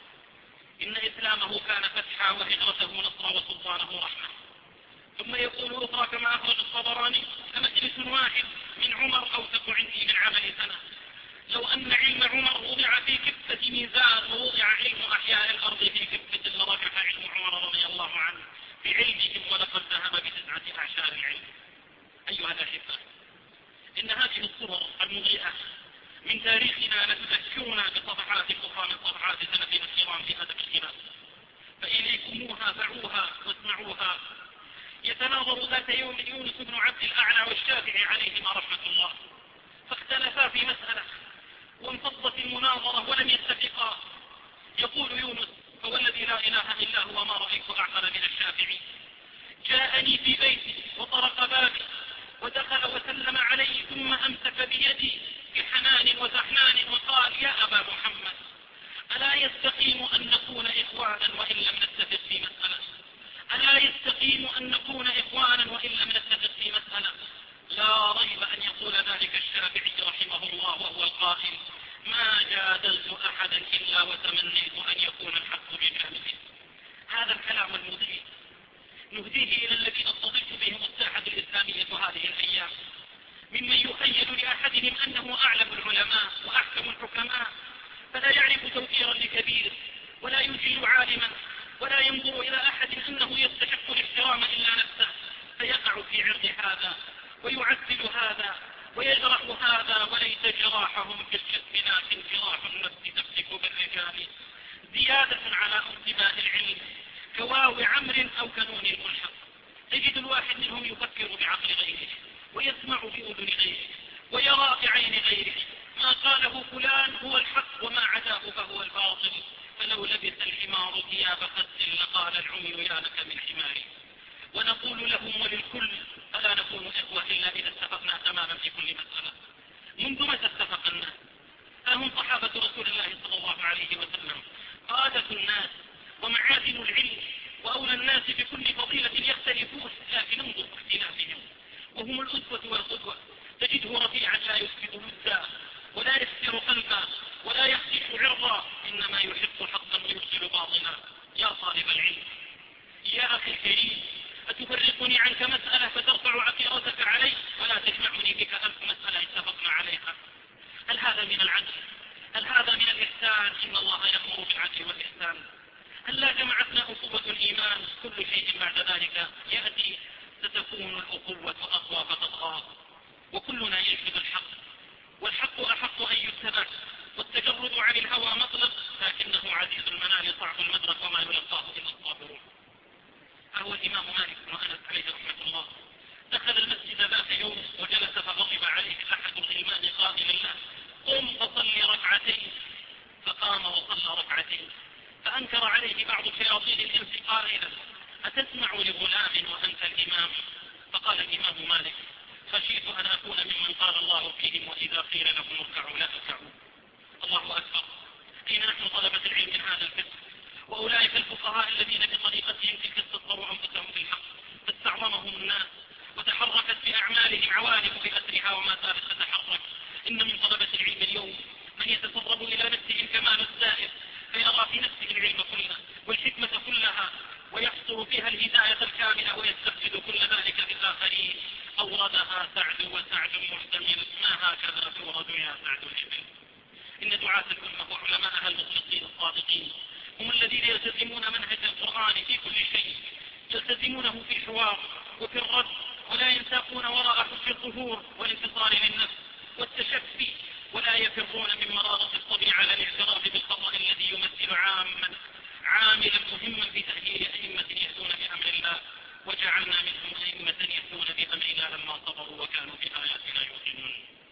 Speaker 1: إن إسلامه كان فتحا، وهجرته نصرا، وسلطانه رحمة. ثم يقول أخرى كما أخرج الطبراني: فمجلس واحد من عمر أوثق عندي من عمل سنة. لو أن علم عمر وضع في كفة ميزان ووضع علم أحياء الأرض في كفة لرجح علم عمر رضي الله عنه بعلمهم، ولقد ذهب ب9 أعشار العلم. تاريخنا لتذكرنا بصفحات أخرى من صفحات سلفنا الكرام في هذا الخلاف، فإليكموها فعوها واسمعوها. يتناظر ذات يوم يونس بن عبد الأعلى والشافعي عليهما رحمة الله، فاختلفا في مسألة وانفضت المناظرة ولم يتفقا. يقول يونس: فوالذي لا إله إلا هو ما رأيت أعقل من الشافعي، جاءني في بيتي وطرق بابي ودخل وسلم علي ثم أمسك بيدي بحنان وزحنان وقال: يا أبا محمد، ألا يستقيم أن نكون إخوانا وإن لم نتفق في مسألة؟ ألا يستقيم أن نكون إخوانا وإن لم نتفق في مسألة؟ لا ريب أن يقول ذلك الشافعي رحمه الله وهو القائل: ما جادلت أحدا إلا وتمنيت أن يكون الحق بجانبه. هذا الكلام المضيء نهديه إلى الذين استضلت بهم الساحة الإسلامية هذه الأيام، ممن يخيل لأحدهم أنه أعلم العلماء وأحكم الحكماء، فلا يعرف توقيرا لكبير ولا يجل عالما ولا ينظر إلى أحد أنه يستحق الاحترام إلا نفسه، فيقع في عرض هذا ويعزل هذا ويجرح هذا، وليس جراحهم في الجسم لكن جراح النفس تمسك بالرجال، زيادة على انتباه العلم كواو عمر أو كنون الملحق. تجد الواحد منهم يفكر بعقل غيره ويسمع بأذن غيره ويرى بعين غيره، ما قاله فلان هو الحق وما عداه فهو الباطل، فلو لبس الحمار ثياب خس لقال العمي يا لك من حماري. ونقول لهم وللكل: ألا نكون إخوة إلا إذا اتفقنا تماما في كل مسألة؟ منذ متى اتفق الناس؟ فهم صحابة رسول الله صلى الله عليه وسلم، قادة الناس ومعادن العلم وأولى الناس بكل فضيلة يختلفون، لكن انظر اختلافهم، وهم الأسوة والقدوة. تجده رفيعا لا يسكت مدا ولا يكسر قلبا ولا يخدش عرضا، إنما يحب حقا ويبطل باطلا. يا طالب العلم، يا أخي الكريم، أتفرقني عنك مسألة فترفع عقيرتك علي ولا تجمعني بك 1000 مسألة اتفقنا عليها؟ هل هذا من العدل؟ هل هذا من الإحسان؟ إن الله يأمر بالعدل والإحسان. هل لا جمعتنا أخوة الإيمان؟ كل شيء بعد ذلك يأتي، ستكون الأخوة أقوى فتطغى، وكلنا يشهد الحق، والحق أحق أن يتبع، والتجرد عن الهوى مطلب، لكنه عزيز المنال صعب المدرك وما يلقاه إلا الصابرون. فهو الإمام مالك بن أنس عليه رحمة الله دخل المسجد ذات يوم وجلس فغضب عليه أحد الغلمان قائلا له: قم فصل ركعتين. فقام وصلى ركعتين، فأنكر عليه بعض شياطين الإنس قائلا: أتسمع لغلام وأنت الإمام؟ فقال الإمام مالك: خشيت أن أكون ممن قال الله فيهم وإذا قيل لهم اركعوا لا اركعوا. الله أكبر. أين نحن طلبة العلم من هذا الفقه وأولئك الفقهاء الذين بطريقتهم تلك استصدروا أنفسهم في الحق فاستعظمهم الناس وتحركت في أعمالهم عوالم بأسرها وما زالت تتحرك؟ إن من طلبة العلم اليوم من يتسرب إلى نفسه الكمال الزائد فيرى في نفسه العلم كله والحكمة كلها ويحصر فيها الهداية الكاملة ويستفسد كل ذلك بالآخرين. أوردها سعد وسعد محتمل، ما هكذا تورد يا سعد الإبل. إن دعاة الأمة وعلماءها المخلصين الصادقين هم الذين يلتزمون منهج القرآن في كل شيء، يلتزمونه في الحوار وفي الرد، ولا ينساقون وراء حب الظهور والانتصار للنفس والتشفي، ولا يفرون من مرارة الطبيعة للاعتراف بالخطأ الذي يمثل عاملا مهما في تأهيل أئمة يهدون بأمر الله، وجعلنا منهم أئمة يهدون بأمرنا لما صبروا وكانوا بآياتنا يوقنون.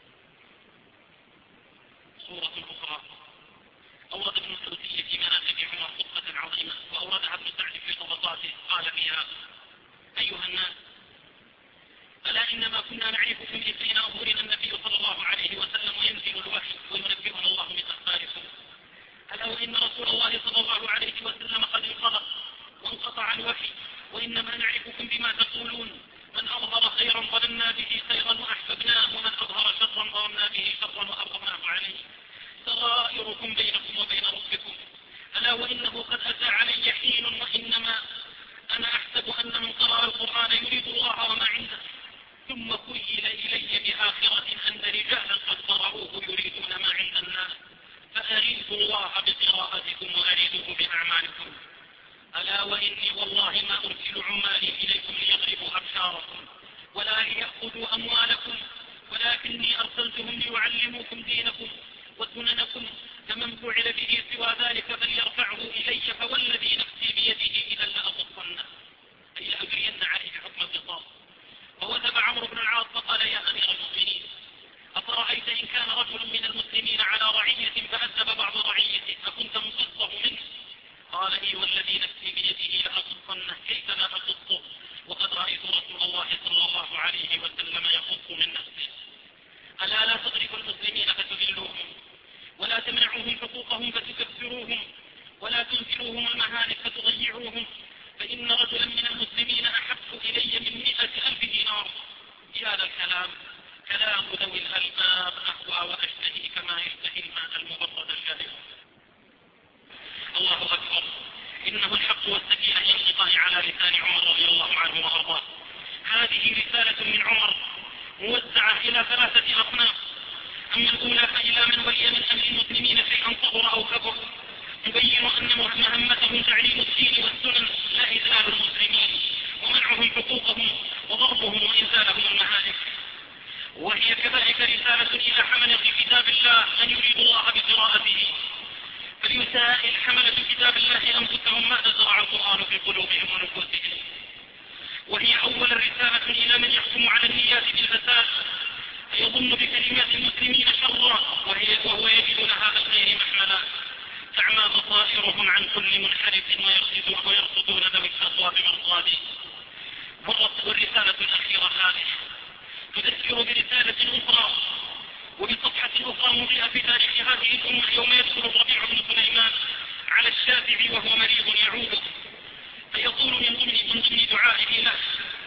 Speaker 1: سورة أخرى أورد ابن الحوثي في مناقب عمر خطبة عظيمة وأوردها ابن سعد في طبقاته، قال فيها: أيها الناس، ألا إنما كنا نعرفكم إذ بين أظهرنا النبي صلى الله عليه وسلم وينزل الوحي وينبئنا الله من أخباركم. ألا وإن رسول الله صلى الله عليه وسلم قد انقضى وانقطع الوحي، وإنما نعرفكم بما تقولون. من أظهر خيرا ظننا به خيرا وأحببناه، ومن أظهر شرا ظننا به شرا وأبغضناه عليه. سرائركم بينكم وبين ربكم. ألا وإنه قد أتى علي حين وإنما أنا أحسب أن من قرأ القرآن يريد الله وما عنده، ثم خيل إلي بآخرة أن رجالا قد قرأوه يريدون ما عند الناس، فأريدوا الله بقراءتكم وأريدوه بأعمالكم. ألا وإني والله ما أرسل عمالي إليكم ليضربوا أبشاركم ولا ليأخذوا أموالكم، ولكني أرسلتهم ليعلموكم دينكم وسننكم، فمن فعل به سوى ذلك فليرفعه إلي، فوالذي نفسي بيده إذا لأغصنه، أي لأجرين عليه حكم القصاص. فوثب عمرو بن العاص فقال: يا أمير المؤمنين، أفرأيت إن كان رجل من المسلمين على رعية فأذب بعض رعيته أكنت مقصه منه؟ قال: إي والذي نفسي بيده لأقصنه، كيف لا أقصه وقد رأيت رسول الله صلى الله عليه وسلم يقص من نفسه. ألا لا تضربوا المسلمين فتذلوهم، ولا تمنعوهم حقوقهم فتكسروهم، ولا تنكروهم المهالك فتضيعوهم، فإن رجلا من المسلمين أحب إلي من 100,000 دينار. يا الكلام، كلام ذوي الألباب أهوى وأشتهي كما يشتهي الماء المبرد الشارب. الله أكبر، إنه الحق والسكينة ينطقان على لسان عمر رضي الله عنه وأرضاه. هذه رسالة من عمر موزعة إلى 3 أصناف. أما الأولى فإلى من ولي من أمر المسلمين شيئا صغر أو كبر، يبين أن مهمتهم تعليم الدين والسنن لا إذلال المسلمين ومنعهم حقوقهم وضربهم وإنزالهم المهالك. وهي كذلك رسالة إلى حملة كتاب الله أن يريد الله بقراءته، فليسائل حملة كتاب الله أنفسهم ماذا زرع القرآن في قلوبهم ونفوسهم. وهي أول رسالة إلى من يحكم على النيات بالفساد فيظن بكلمات المسلمين شرا وهو يجد لها بالخير محملا، تعمى بصائرهم عن كل منحرف ويرصدون ذوي التقوى بمرصاده. والرسالة الأخيرة هذه تذكر برسالة أخرى وبصفحة أخرى مضيئة في تاريخ هذه الأمة يوم يدخل الربيع بن سليمان على الشافعي وهو مريض يعوده، فيقول من ضمن دعائه له: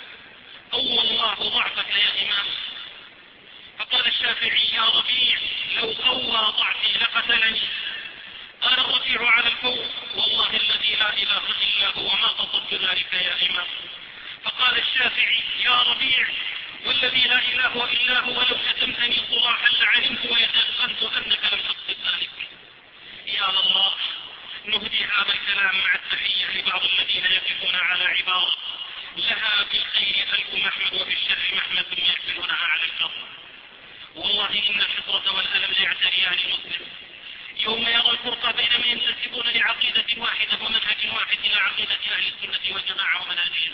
Speaker 1: قوى الله ضعفك يا إمام. فقال الشافعي: يا ربيع، لو قوى ضعفي لقتلني. قال الربيع على الفور: والله الذي لا إله إلا هو ما قصدت ذلك يا إمام. فقال الشافعي: يا ربيع، والذي لا إله إلا هو لو شتمتني صراحا لعلمت ويتيقنت أنك لم تقصد ذلك. يا الله، نهدي هذا الكلام مع التحية لبعض الذين يقفون على عبارة لها بالخير ألف محمد وبالشر محمد يحملونها على الشر. والله إن الحسرة والألم ليعتريان المسلم يوم يرى الفرقة بين من ينتسبون لعقيدة واحدة ومنهج واحد إلى عقيدة أهل السنة والجماعة ومنهجهم،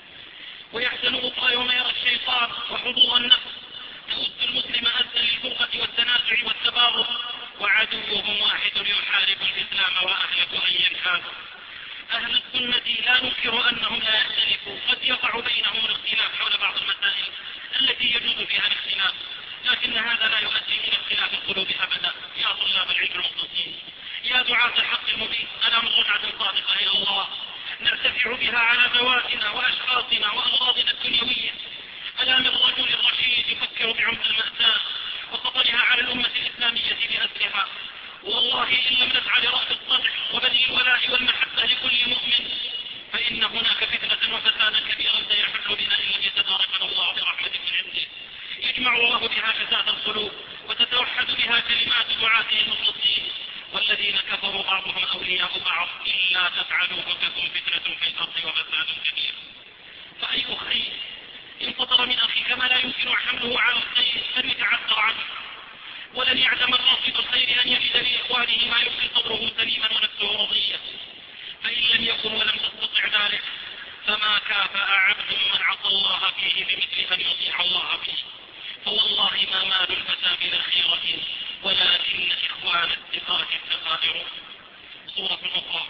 Speaker 1: ويحسن بطء يوم يرى الشيطان وحظوظ النفس تؤد المسلم أسا للفرقة والتنازع والتباغض، وعدوهم واحد يحارب الإسلام وأهلك أيا كان. أهل السنة لا ننكر أنهم لا يختلفوا، قد يقع بينهم الاختلاف حول بعض المسائل التي يجوز فيها الاختلاف، لكن هذا لا يؤدي إلى اختلاف القلوب أبدا. يا طلاب العلم المخلصين، يا دعاة الحق المبين، ألا من رجعة صادقة إلى الله نرتفع بها على ذواتنا وأشخاصنا وأغراضنا الدنيوية. ألا من رجل رشيد يفكر بعمق المأساة وخطرها على الأمة الإسلامية بأسرها. والله إن لم نسعى لرأس الصدع وبذل الولاء والمحبة لكل مؤمن فإن هناك فتنة وفسادا كبيرا سيحل بنا إن لم يتداركنا الله برحمة من عنده، يجمع الله بها شتات القلوب وتتوحد بها كلمات دعاته المخلصين. والذين كفروا بعضهم أولياء بعض إلا تفعلوا فتكن فتنة في الأرض وفساد كبير. فأي خير إن فطر من أخيك ما لا يمكن حمله على الخير أن يتعثر عنه، ولن يعدم الراصد الخير أن يجد لإخوانه ما يبقي صدره سليما ونفسه رضيا. فإن لم يكن ولم تستطع ذلك فما كافأ عبد من عصى الله فيه بمثل أن يطيع الله فيه. فوالله ما مال الفتى بالخيرة ولكن إخوان الثقات التقادر. صورة أخرى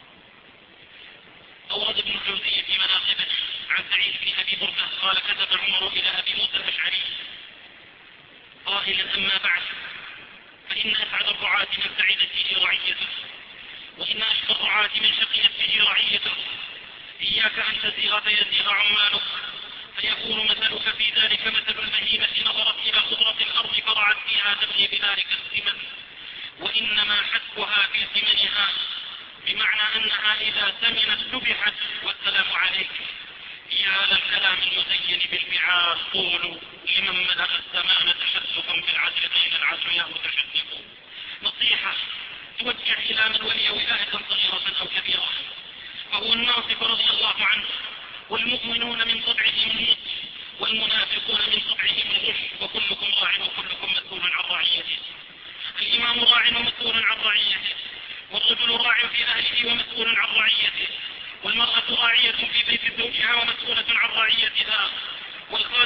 Speaker 1: أورد ابن الجوزي في مناقبه عن سعيد بن أبي بردة قال: كتب عمر إلى أبي موسى الأشعري قائلا: أما بعد، فإن أسعد الرعاة من سعدت به رعيته، وإن أشقى الرعاة من شقيت به رعيته. إياك أن تزيغ فيزيغ عمالك، فيكون مثلك في ذلك مثل البهيمة نظرت إلى خضرة الأرض فرعت فيها تبغي بذلك الثمن، وإنما حسبها في ثمنها، بمعنى أنها إذا ثمنت ذبحت. والسلام عليك. يا للكلام المزين بالبعاث قولوا لمن ملأ الزمان تشسفا في العدل قيل العدل يا متشسف. نصيحة توجه إلى من ولي ولاية صغيرة أو كبيرة، فهو الناصف رضي الله عنه، والمؤمنون من طبعهم النصف والمنافقون من طبعهم الغش، وكلكم راع وكلكم مسؤول عن رعيته. الإمام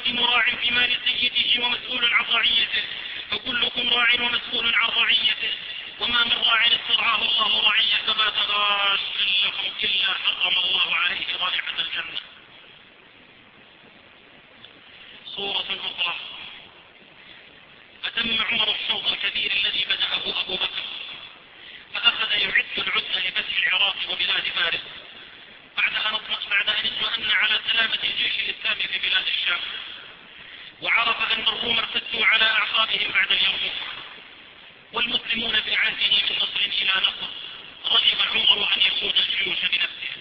Speaker 1: المسلم راع في مال سيده ومسؤول عن رعيته، فكلكم راع ومسؤول عن رعيته، وما من راع استرعاه الله رعية فبات غاشا لهم إلا حرم الله عليه رائحة الجنة. صورة أخرى: أتم عمر الشوط الكبير الذي بدأه أبو بكر، فأخذ يعد العدة لفتح العراق وبلاد فارس بعد أن اطمأن على سلامة الجيش الإسلامي في بلاد الشام، وعرف أن الروم ارتدوا على أعقابهم بعد اليرموك والمسلمون في عهده من نصر إلى نصر. رغب عمر أن يقود الجيوش بنفسه،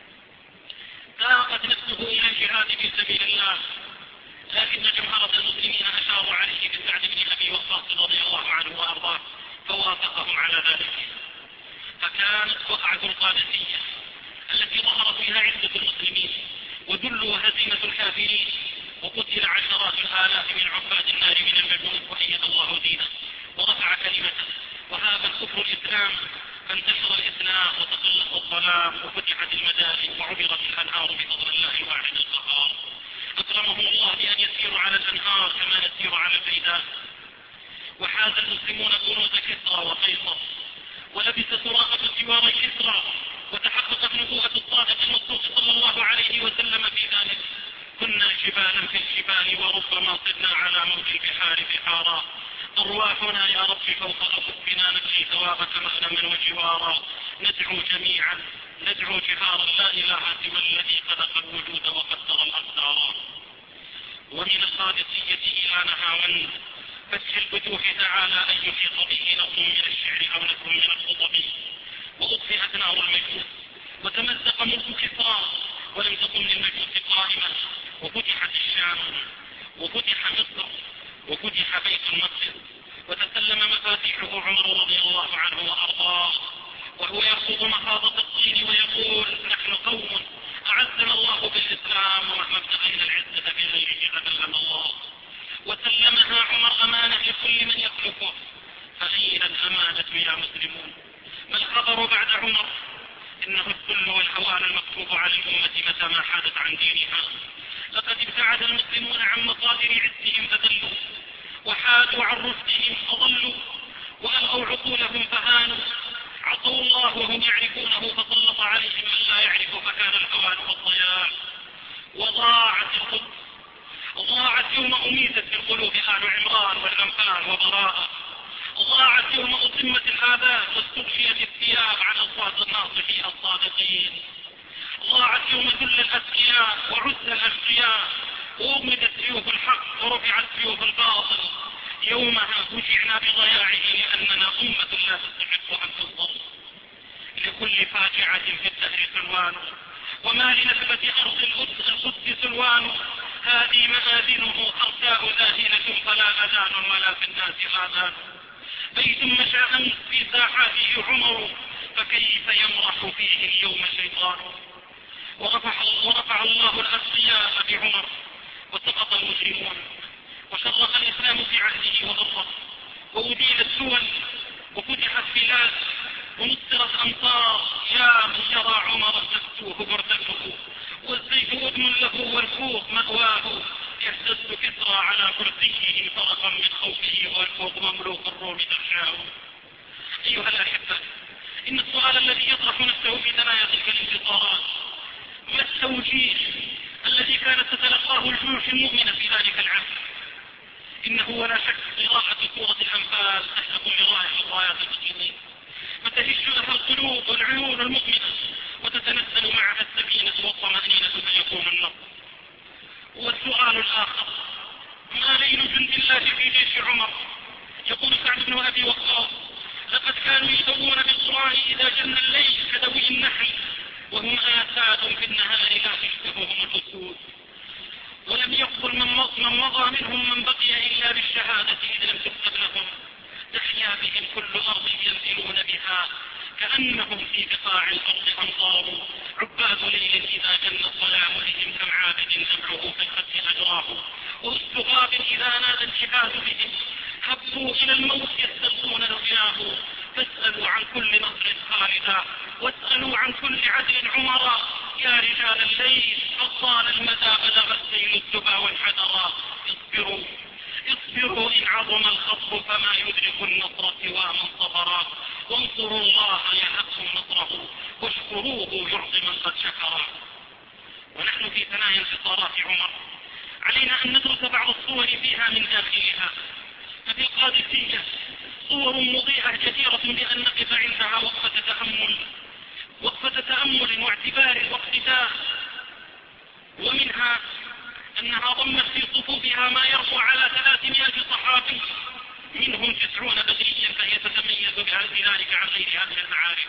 Speaker 1: ذاقت نفسه إلى الجهاد في سبيل الله، لكن جمهرة المسلمين أشاروا عليه بسعد بن أبي وقاص رضي الله عنه وأرضاه فوافقهم على ذلك. فكانت وقعة القادسية التي ظهر فيها عزة المسلمين وذل وهزيمة الكافرين، وقتل عشرات الآلاف من عباد النار من المجوس، وأيد الله دينه ورفع كلمته وهاب الكفر الإسلام، فانتشر الإسلام وتقلص الظلام وفتحت المدائن وعبرت الأنهار بفضل الله الواحد القهار. أكرمهم الله بأن يسيروا على الأنهار كما نسير على البيداء، وحاز المسلمون كنوز كسرى وقيصر، ولبس سراقة جوار كسرى، وتحققت نبوءة الصادق المصدوق صلى الله عليه وسلم في ذلك: كنا جبالا في الجبال وربما صرنا على موج البحار بحارا، أرواحنا يا رب فوق أكفنا نبغي ثوابك مغنما وجوارا، ندعو جهارا لا إله سوى الذي خلق الوجود وقدر الأقدار. ومن القادسية إلى نهاوند فتح الفتوح تعالى أن يحيط به نظم من الشعر أو نظم من الخطب، وأطفئت نار المجوس وتمزق ملك كسرى ولم تقم للمجوس قائمة، وفتحت الشام وفتح مصر وفتح بيت المقدس، وتسلم مفاتيحه عمر رضي الله عنه وأرضاه وهو يرفض مخاضة الطين ويقول: نحن قوم أعزنا الله بالإسلام ومهما ابتغينا العزة في غيره أذلنا الله. وسلمها عمر أمانة لكل من يخلفه، فأين الأمانة يا مسلمون؟ ما الخبر بعد عمر؟ إنه الذل والهوان المكتوب على الأمة متى ما حادت عن دينها. لقد ابتعد المسلمون عن مصادر عزهم فذلوا، وحادوا عن رشدهم فضلوا، وألغوا عقولهم فهانوا، عصوا الله وهم يعرفونه فسلط عليهم من لا يعرف فكان الهوان والضياع. ضاعت يوم أميتت في القلوب آل عمران والأنفال وبراءة، ضاعت يوم أتمت الآباء واستغشيت الثياب عن أصوات الناصحين الصادقين، ضاعت يوم ذل الأذكياء وعز الأشقياء، وأغمدت سيوف الحق ورفعت سيوف الباطل. يومها فجعنا بضياعه لأننا أمة لا تستحق أن تنظر. لكل فاجعة في الدهر سلوان، وما لنسبة أرض القدس سلوان، هذه مآذنه أرساء ذاهلة فلا أذان ولا في الناس آذان. بيت مشى أمس في ساحاته عمر، فكيف يمرح فيه اليوم شيطان. ورفع الله الأسقياء بعمر وسقط المجرمون، وشرق الإسلام في عهده وضره، وأديل الدول وفتحت بلاد ونصرت أمصار. يا من يرى عمر تفتوه برتكه، والزيت أدم له والفوق مأواه، يهتز كسرى على كرسيه فرقا من خوفه والفوق مملوك الروم تخشاه. أيها الأحبة، إن السؤال الذي يطرح نفسه في ثنايا تلك الانتصارات: ما التوجيه الذي كانت تتلقاه الجيوش المؤمنة في ذلك العام؟ إنه ولا شك قراءة سورة الأنفال تحت كل راية من رايات المسلمين، فتهج لها القلوب والعيون المؤمنة، وتتنزل معها السكينة والطمأنينة فيكون النصر. والسؤال الآخر: ما ليل جند الله في جيش عمر؟ يقول سعد بن أبي وقاص: لقد كانوا يدوون بالقرآن إذا جن الليل كدوي النحل، وهم آساد في النهار لا تشبههم الأسود. ولم يقبل من مضى منهم من بقي إلا بالشهادة إذ لم تكتب لهم، تحيا بهم كل أرض ينزلون بها، كأنهم في بقاع الأرض أمطار. عباد ليل إذا جن الظلام بهم كم عابد دمعه في الخد أجراه، واستغاب إذا نادى الجهاد بهم هبوا إلى الموت يستلقون رؤياه. فاسألوا عن كل نصر خالدا، واسألوا عن كل عدل عمرا، يا رجال الليل قد طال المدى بلغ السيل الدبا والحذرا. الخطر فما يدرك النصر سوى من صبرا، وانصروا الله يهبكم نصره، واشكروه يعطي من قد شكرا. ونحن في ثنايا انتصارات عمر علينا أن ندرس بعض الصور فيها من داخلها. ففي القادسية صور مضيئة جديرة بأن نقف عندها وقفة تأمل واعتبار واقتداء. ومنها أنها ضمت في صفوفها ما يرفع على 300 صحابي، منهم 90 بدريا، فهي تتميز بذلك عن غير هذه المعارف.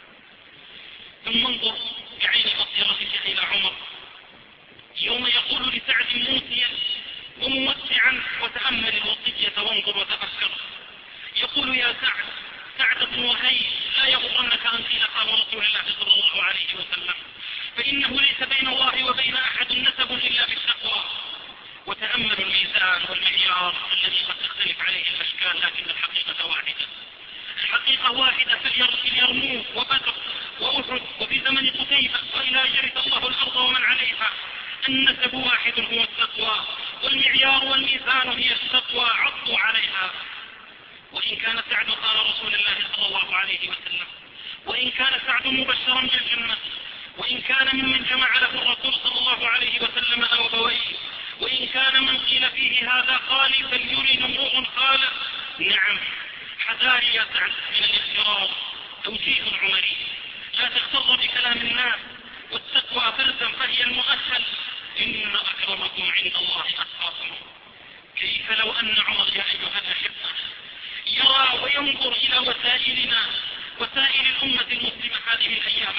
Speaker 1: ثم انظر بعين بصيرتك إلى عمر يوم يقول لسعد موسيا وموسعا، وتأمل الوصية وانظر وتفكر. يقول: يا سعد بن وهيب، لا يغرنك أن قيل قال رسول الله صلى الله عليه وسلم، فإنه ليس بين الله وبين أحد نسب إلا بالتقوى. وتأمل الميزان والمعيار الذي قد تختلف عليه الأشكال، لكن الحقيقة واحدة. الحقيقة واحدة في اليرموك وبدر وأحد وفي زمن قتيبة وإلى يرث الله الأرض ومن عليها. النسب واحد هو التقوى، والمعيار والميزان هي التقوى، عضوا عليها. وإن كان سعد قال رسول الله صلى الله عليه وسلم، وإن كان سعد مبشرا بالجنة، وإن كان ممن جمع له الرسول صلى الله عليه وسلم أبويه، وإن كان من قيل فيه هذا قال فليرد امرؤ قال نعم. حذاري يا سعد من الاغترار، توجيه عمري، لا تغتر بكلام الناس، والتقوى فلزم فهي المؤهل، إن أكرمكم عند الله أتقاكم. كيف لو أن عمر يا أيها الأحبة يرى وينظر إلى وسائلنا، وسائل الأمة المسلمة هذه الأيام،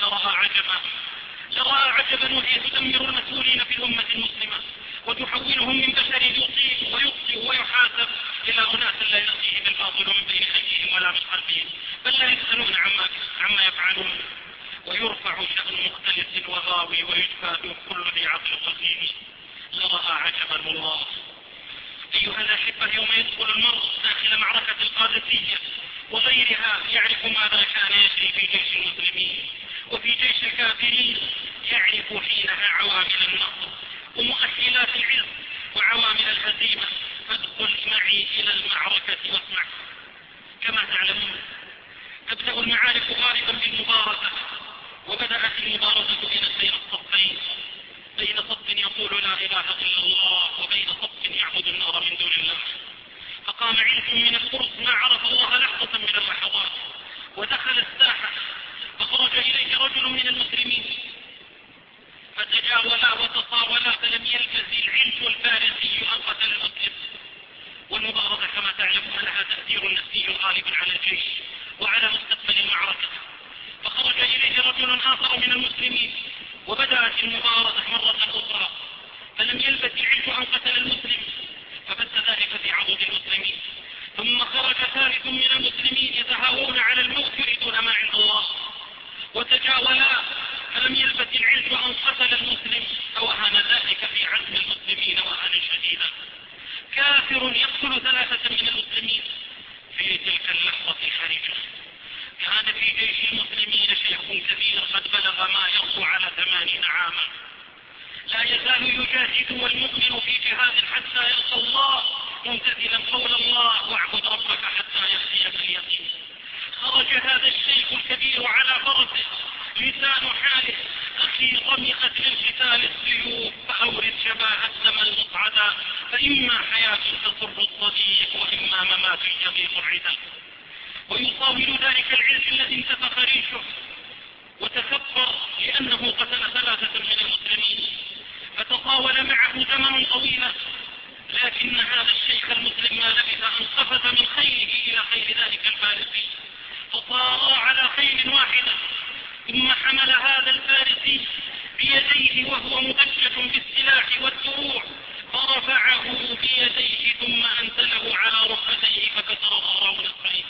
Speaker 1: لرأى عجبا وهي تدمر المسؤولين في الأمة المسلمة، وتحولهم من بشر يصيب ويخطئ ويحاسب إلى أناس لا يأتيهم الباطل من بين أيديهم ولا من خلفهم، بل لا يسألون عما يفعلون. ويرفع شأن مختلف وغاوي ويجفى كل ذي عقل قديم. لرأى عجبا والله. أيها الأحبة، يوم يدخل المرء داخل معركة القادسية وغيرها يعرف ماذا كان يجري في جيش المسلمين، وفي جيش الكافرين يعرف حينها عوامل النصر ومؤهلات العز وعوامل الهزيمة. فادخل معي إلى المعركة واسمع. كما تعلمون تبدأ المعارك غالبا بالمبارزة، وبدأت المبارزة بين الصفين، بين صف يقول لا إله إلا الله وبين صف يعبد النار من دون الله. فقام عيسى من الفرس ما عرف الله لحظة من اللحظات، ودخل الساحة، فخرج إليه رجل من المسلمين فتجاولا وتصاولا، فلم يلبث العنف الفارسي أن قتل المسلم. والمبارزة كما تعلمون لها تأثير نفسي غالب على الجيش وعلى مستقبل المعركة. فخرج إليه رجل آخر من المسلمين وبدأت المبارزة مرة أخرى، فلم يلبث العنف أن قتل المسلم، فبث ذلك في عضد المسلمين. ثم خرج ثالث من المسلمين يتهاوون على الموت يريدون ما عند الله، وتجاولا، فلم يلبث العنف أن قتل المسلم، فوهن ذلك في عزم المسلمين وهنا شديدا. كافر يقتل 3 من المسلمين في تلك اللحظة الحرجة. كان في جيش المسلمين شيخ كبير قد بلغ ما يرسو على 80 عاما، لا يزال يجاهد والمؤمن في جهاد حتى يلقى الله، ممتثلا قول الله واعبد ربك حتى يأتيك اليقين. خرج هذا الشيخ الكبير على فرسه، لسان حاله أخي ضمئت للقتال السيوف، فأورد شباه الدم المصعدا، فإما حياة تصر الصديق وإما ممات يغيظ العدا. ويصاول ذلك العز الذي انتفخ ريشه وتكبر لأنه قتل 3 من المسلمين، فتطاول معه زمن طويلا، لكن هذا الشيخ المسلم ما لبث أن قفز من خيله إلى خيل ذلك الفارسي، فصار على خيل واحدة، ثم حمل هذا الفارسي بيديه وهو مدجج بالسلاح والدروع، فرفعه بيديه ثم أنزله على ركبتيه فكسر ظهره نصفين،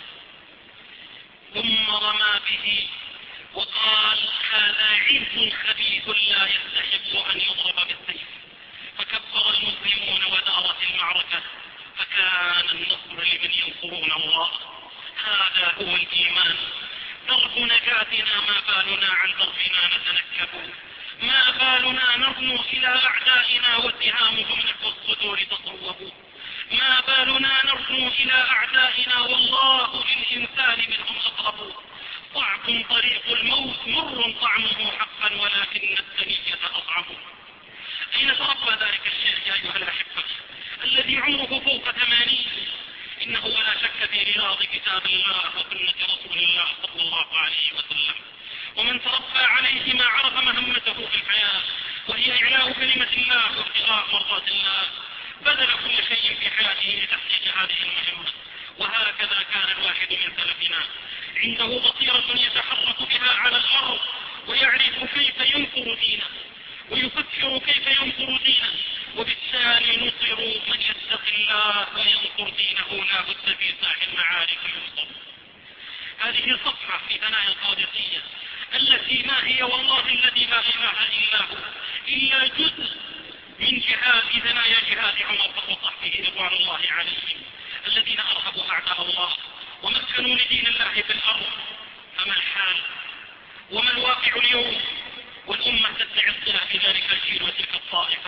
Speaker 1: ثم رمى به وقال هذا عز خبيث لا يستحق أن يضرب بالسيف. فكبر المسلمون ودارت المعركة، فكان النصر لمن ينصرون الله. هذا هو الإيمان. درب نجاتنا ما بالنا عن دربنا نتنكب، ما بالنا نرنو إلى أعدائنا واتهامهم نحو الصدور تصوبوا، ما بالنا نرنو إلى أعدائنا والله للإنسان منهم أقرب. صعب طريق الموت مر طعمه حقا ولكن الثنية أصعب. أين تربى ذلك الشيخ يا أيها الأحبة الذي عمره فوق 80؟ إنه لا شك في رياض كتاب الله وسنة رسول الله صلى الله عليه وسلم. ومن تربى عليهما عرف مهمته في الحياة، وهي إعلاء كلمة الله وابتغاء مرضات الله، بذل كل شيء في حياته لتحقيق هذه المهمة. وهكذا كان الواحد من سلفنا عنده بصيرة يتحرك بها على الأرض، ويعرف كيف ينصر دينه ويفكر كيف ينصر دينه، وبالتالي نصر من يتقي الله وينصر دينه لا بد في ساح المعارك ينصر. هذه صفحة في ثنايا القادسية التي ما هي والله الذي لا إله إلا هو إلا جزء من ثنايا جهاد عمر وصحبه رضوان الله عليهم الذين أرهبوا أعداء الله ومكنوا لدين الله في الأرض. فما الحال وما الواقع اليوم والأمة تدعي الصلة في ذلك الجيل وتلك الطائفة؟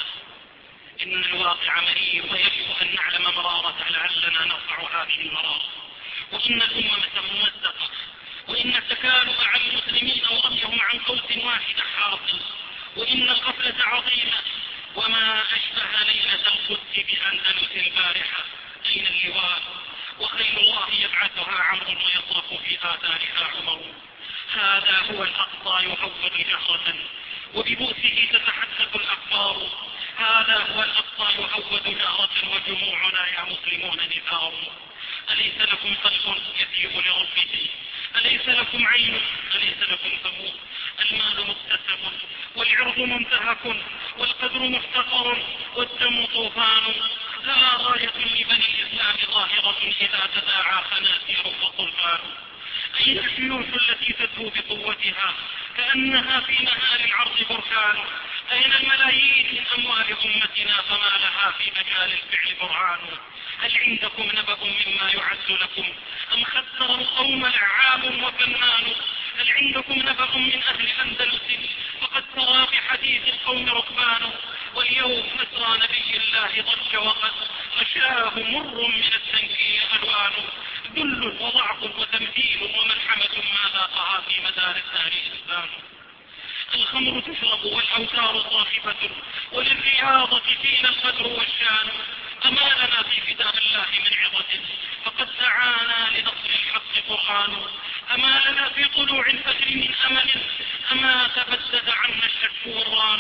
Speaker 1: إن الواقع مرير ويجب أن نعلم مرارة لعلنا نرفع هذه المرارة. وإن الأمة ممزقة، وإن تكالب على المسلمين ورميهم عن قوس واحد حاصل، وإن الغفلة عظيمة. وما أشبه ليلة القدس بأندلس البارحة. أين اللواء وخيل الله يبعثها عمرو ويصرخ في آثارها عمر. هذا هو الأقصى يهود جهرة وببؤسه تتحدث الأخبار. هذا هو الأقصى يهود جهرة وجموعنا يا مسلمون نثار. أليس لكم قلب يسيء لربه؟ أليس لكم عين؟ أليس لكم فم؟ المال مكتسب والعرض منتهك والقدر محتقر والدم طوفان. لا غاية لبني الإسلام ظاهرة إذا تداعى خنازير وطلفان. أين الجيوش التي تدهو بقوتها كأنها في نهار العرض بركان؟ أين الملايين من أموال أمتنا فما لها في مجال الفعل برهان؟ هل عندكم نبأ مما يعد لكم أم خسر القوم لعاب وفنان؟ هل عندكم نبأ من أهل أندلس فقد ترى بحديث القوم ركبان؟ واليوم مسرى نبي الله ضج وقد غشاه مر من التنكير ألوان. ذل وضعف وتمثيل وملحمة ما ذاقها في مدار الدهر إسلام. الخمر تشرب والأوتار صاخبة وللرياضة فينا القدر والشان. أما لنا في كتاب الله من عظة فقد دعانا لنصر الحق قرآن. أما لنا في طلوع الفجر من أمل أما تبدد عنا الشك والران.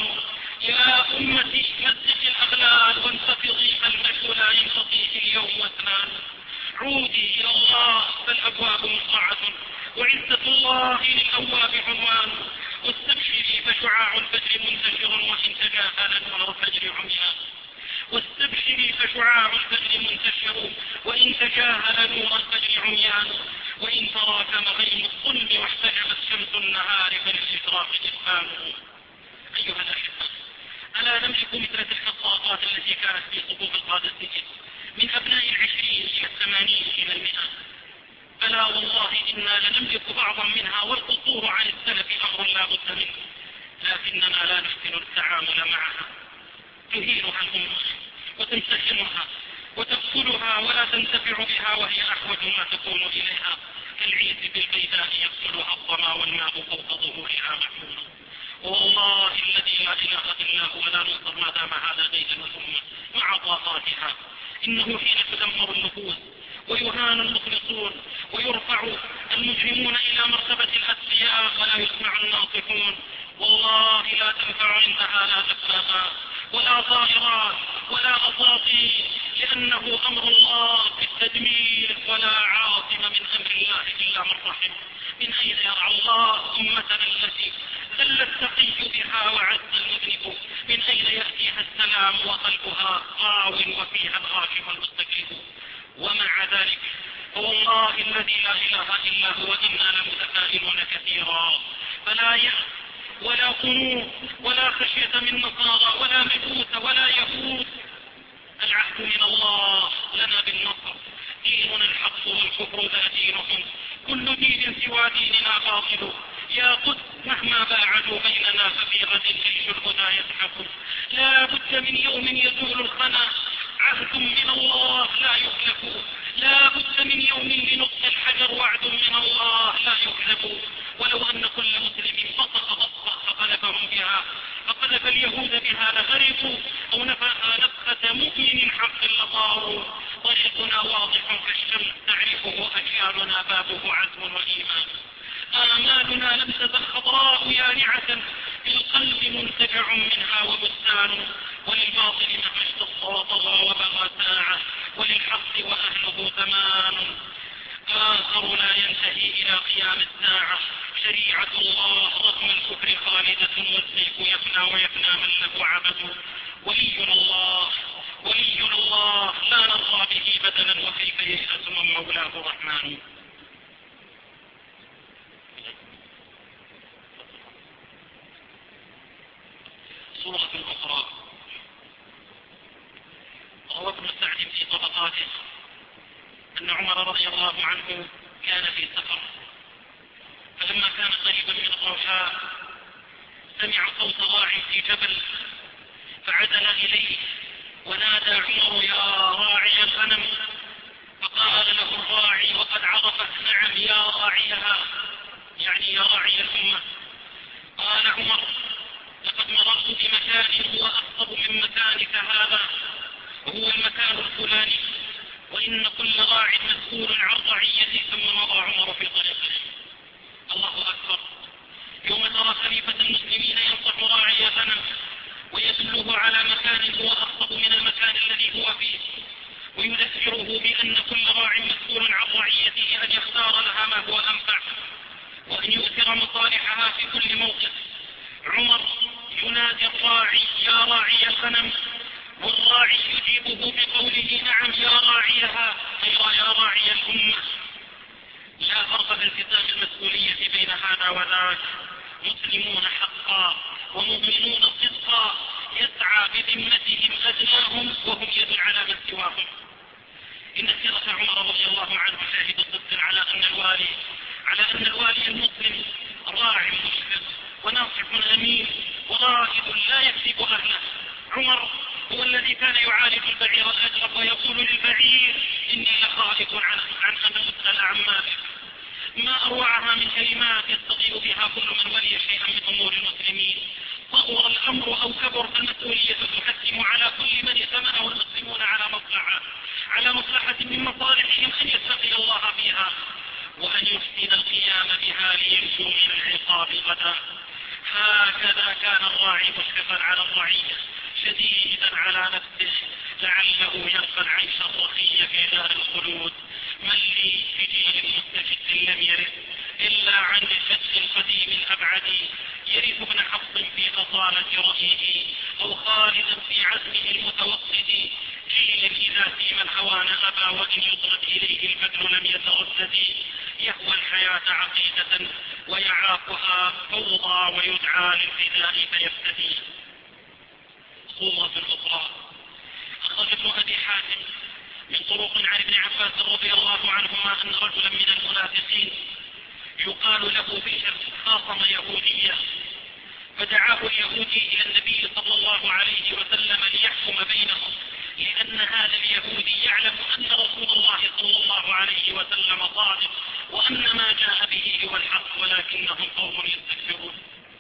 Speaker 1: يا أمتي مزق الأغلال وانتفضي فالمجد لا ينقضيه اليوم واثنان. عودي إلى الله فالأبواب مصرعة وعزة الله للأواب عنوان. واستبشري فشعاع الفجر منتشر وإن تجاهل نور الفجر عميان. واستبشري فشعاع الفجر منتشر وإن تجاهل نور الفجر عميان. وإن تراكم غيم الظلم واحتجبت شمس النهار فللإشراق إسفانه. أيها الأحبة ألا نملك مثل تلك الطاقات التي كانت في صفوف القادسية من أبناء 20 إلى 80 إلى 100؟ ألا والله إنا لنملك بعضا منها والقصور عن السلف أمر لا بد منه، لكننا لا نحسن التعامل معها. تهينها الأمة وتمتحنها وتقتلها ولا تنتفع بها وهي أحوج ما تكون إليها كالعيس بالبيداء يقتلها الظما والماء فوق ظهورها محمول. والله الذي لا إله إلا هو لا ننصر ما دام هذا ديدا الأمة مع طاقاتها. إنه حين تدمر النفوس ويهان المخلصون ويرفع المجرمون إلى مرتبة الأتقياء ولا يسمع الناطقون، والله لا تنفع عندها لا تكلفا ولا طائرات ولا أساطير، لأنه أمر الله في التدمير ولا عاصم من أمر الله إلا من رحم. من أين يرعى الله أمتنا التي ذل التقي بها وعز المذنب؟ من أين يأتيها السلام وقلبها غاو وفيها الغاشم المستكين؟ ومع ذلك فوالله الذي لا إله إلا هو إنا لمتفائلون كثيرا. فلا يأس ولا قنوط ولا خشية من نصارى ولا مجوس ولا يهود. العهد من الله لنا بالنصر. ديننا الحق والكفر ذا دينهم، كل دين سوى ديننا باطل. يا قدس مهما باعدوا بيننا ففي غد جيش الهدى يزحف. لا بد من يوم يزول الخنا، عهد من الله لا يخلف. لا من يوم لنطق الحجر وعد من الله لا يكذب. ولو أن كل مسلم بصق بصة فقذف اليهود بها لغرقوا، أو نفخها نفخة مؤمن حق لطاروا. طريقنا واضح كالشمس تعرفه أجيالنا بابه عزم وإيمان. آمالنا لم تزل خضراء يانعة، في القلب منتجع منها وبستان. وللباطل مهما اشتط وطغى وبغى ساعة، وللحق وأهله زمان آخر لا ينتهي إلى قيام الساعة. شريعة الله رغم الكفر خالدة، والسيف يفنى ويفنى من له عبد. ولينا الله لا نرضى به بدلا، وكيف ييأس من مولاه الرحمن. سورة أخرى. روى ابن سعد في طبقاته أن عمر رضي الله عنه كان في سفر، فلما كان قريبا من الروحاء سمع صوت راع في جبل، فعدل إليه ونادى عمر: يا راعي الغنم. فقال له الراعي وقد عرفت: نعم يا راعيها، يعني يا راعي الأمة. قال عمر: لقد مررت بمكان هو أخطب من مكانك هذا، وهو المكان الفلاني، وإن كل راع مسؤول عن رعيته. ثم مضى عمر في طريقه. الله أكبر. يوم ترى خليفة المسلمين ينصح راعي غنم ويدله على مكان هو أخطب من المكان الذي هو فيه، ويذكره بأن كل راع مسؤول عن رعيته، أن يختار لها ما هو أنفع، وأن يؤثر مصالحها في كل موقف. عمر ينادي الراعي: يا راعي الغنم، والراعي يجيبه بقوله: نعم يا راعيها، أي يا راعي الأمة. لا فرق بانقسام المسؤولية بين هذا وذاك. مسلمون حقا ومؤمنون صدقا، يسعى بذمتهم أدناهم وهم يد على من سواهم. إن سيرة عمر رضي الله عنه شاهد صدق على أن الوالي المسلم راع مشفق وناصح أمين ورائد لا يكذب أهله. عمر هو الذي كان يعالج البعير الأجرب ويقول للبعير: إني لخائف عن أن أسأل عن مالك. ما أروعها من كلمات يستطيع بها كل من ولي شيئا من أمور المسلمين. صغر الأمر أو كبر، فالمسؤولية تحتم على كل من ائتمنه المسلمون على مصلحة من مصالحهم أن يتقي الله فيها، وأن يحسن القيام بها لينجو من العقاب غدا. هكذا كان الراعي مشفقا على الرعية، شديدا على نفسه، لعله يلقى العيش الرخي في دار الخلود. من لي في جيل مستجد لم يرث إلا عن الجد القديم الأبعد، يرث ابن حفص في أصالة رأيه، أو خالدا في عزمه المتوسط. جيل إذا سيم الهوان أبى، وإن يطرد إليه البدل لم يتردد. يهوى الحياة عقيدة ويعاقها فوضى، ويدعى للفداء فيفتدي. صورة أخرى. أخرج ابن أبي حاتم من طرق عن ابن عباس رضي الله عنهما أن رجلا من المنافقين يقال له بشر خاصم يهودية، فدعاه اليهودي إلى النبي صلى الله عليه وسلم ليحكم بينهم، لأن هذا اليهودي يعلم أن رسول الله صلى الله عليه وسلم صادق، وأن ما جاء به هو الحق، ولكنهم قوم يستكبرون.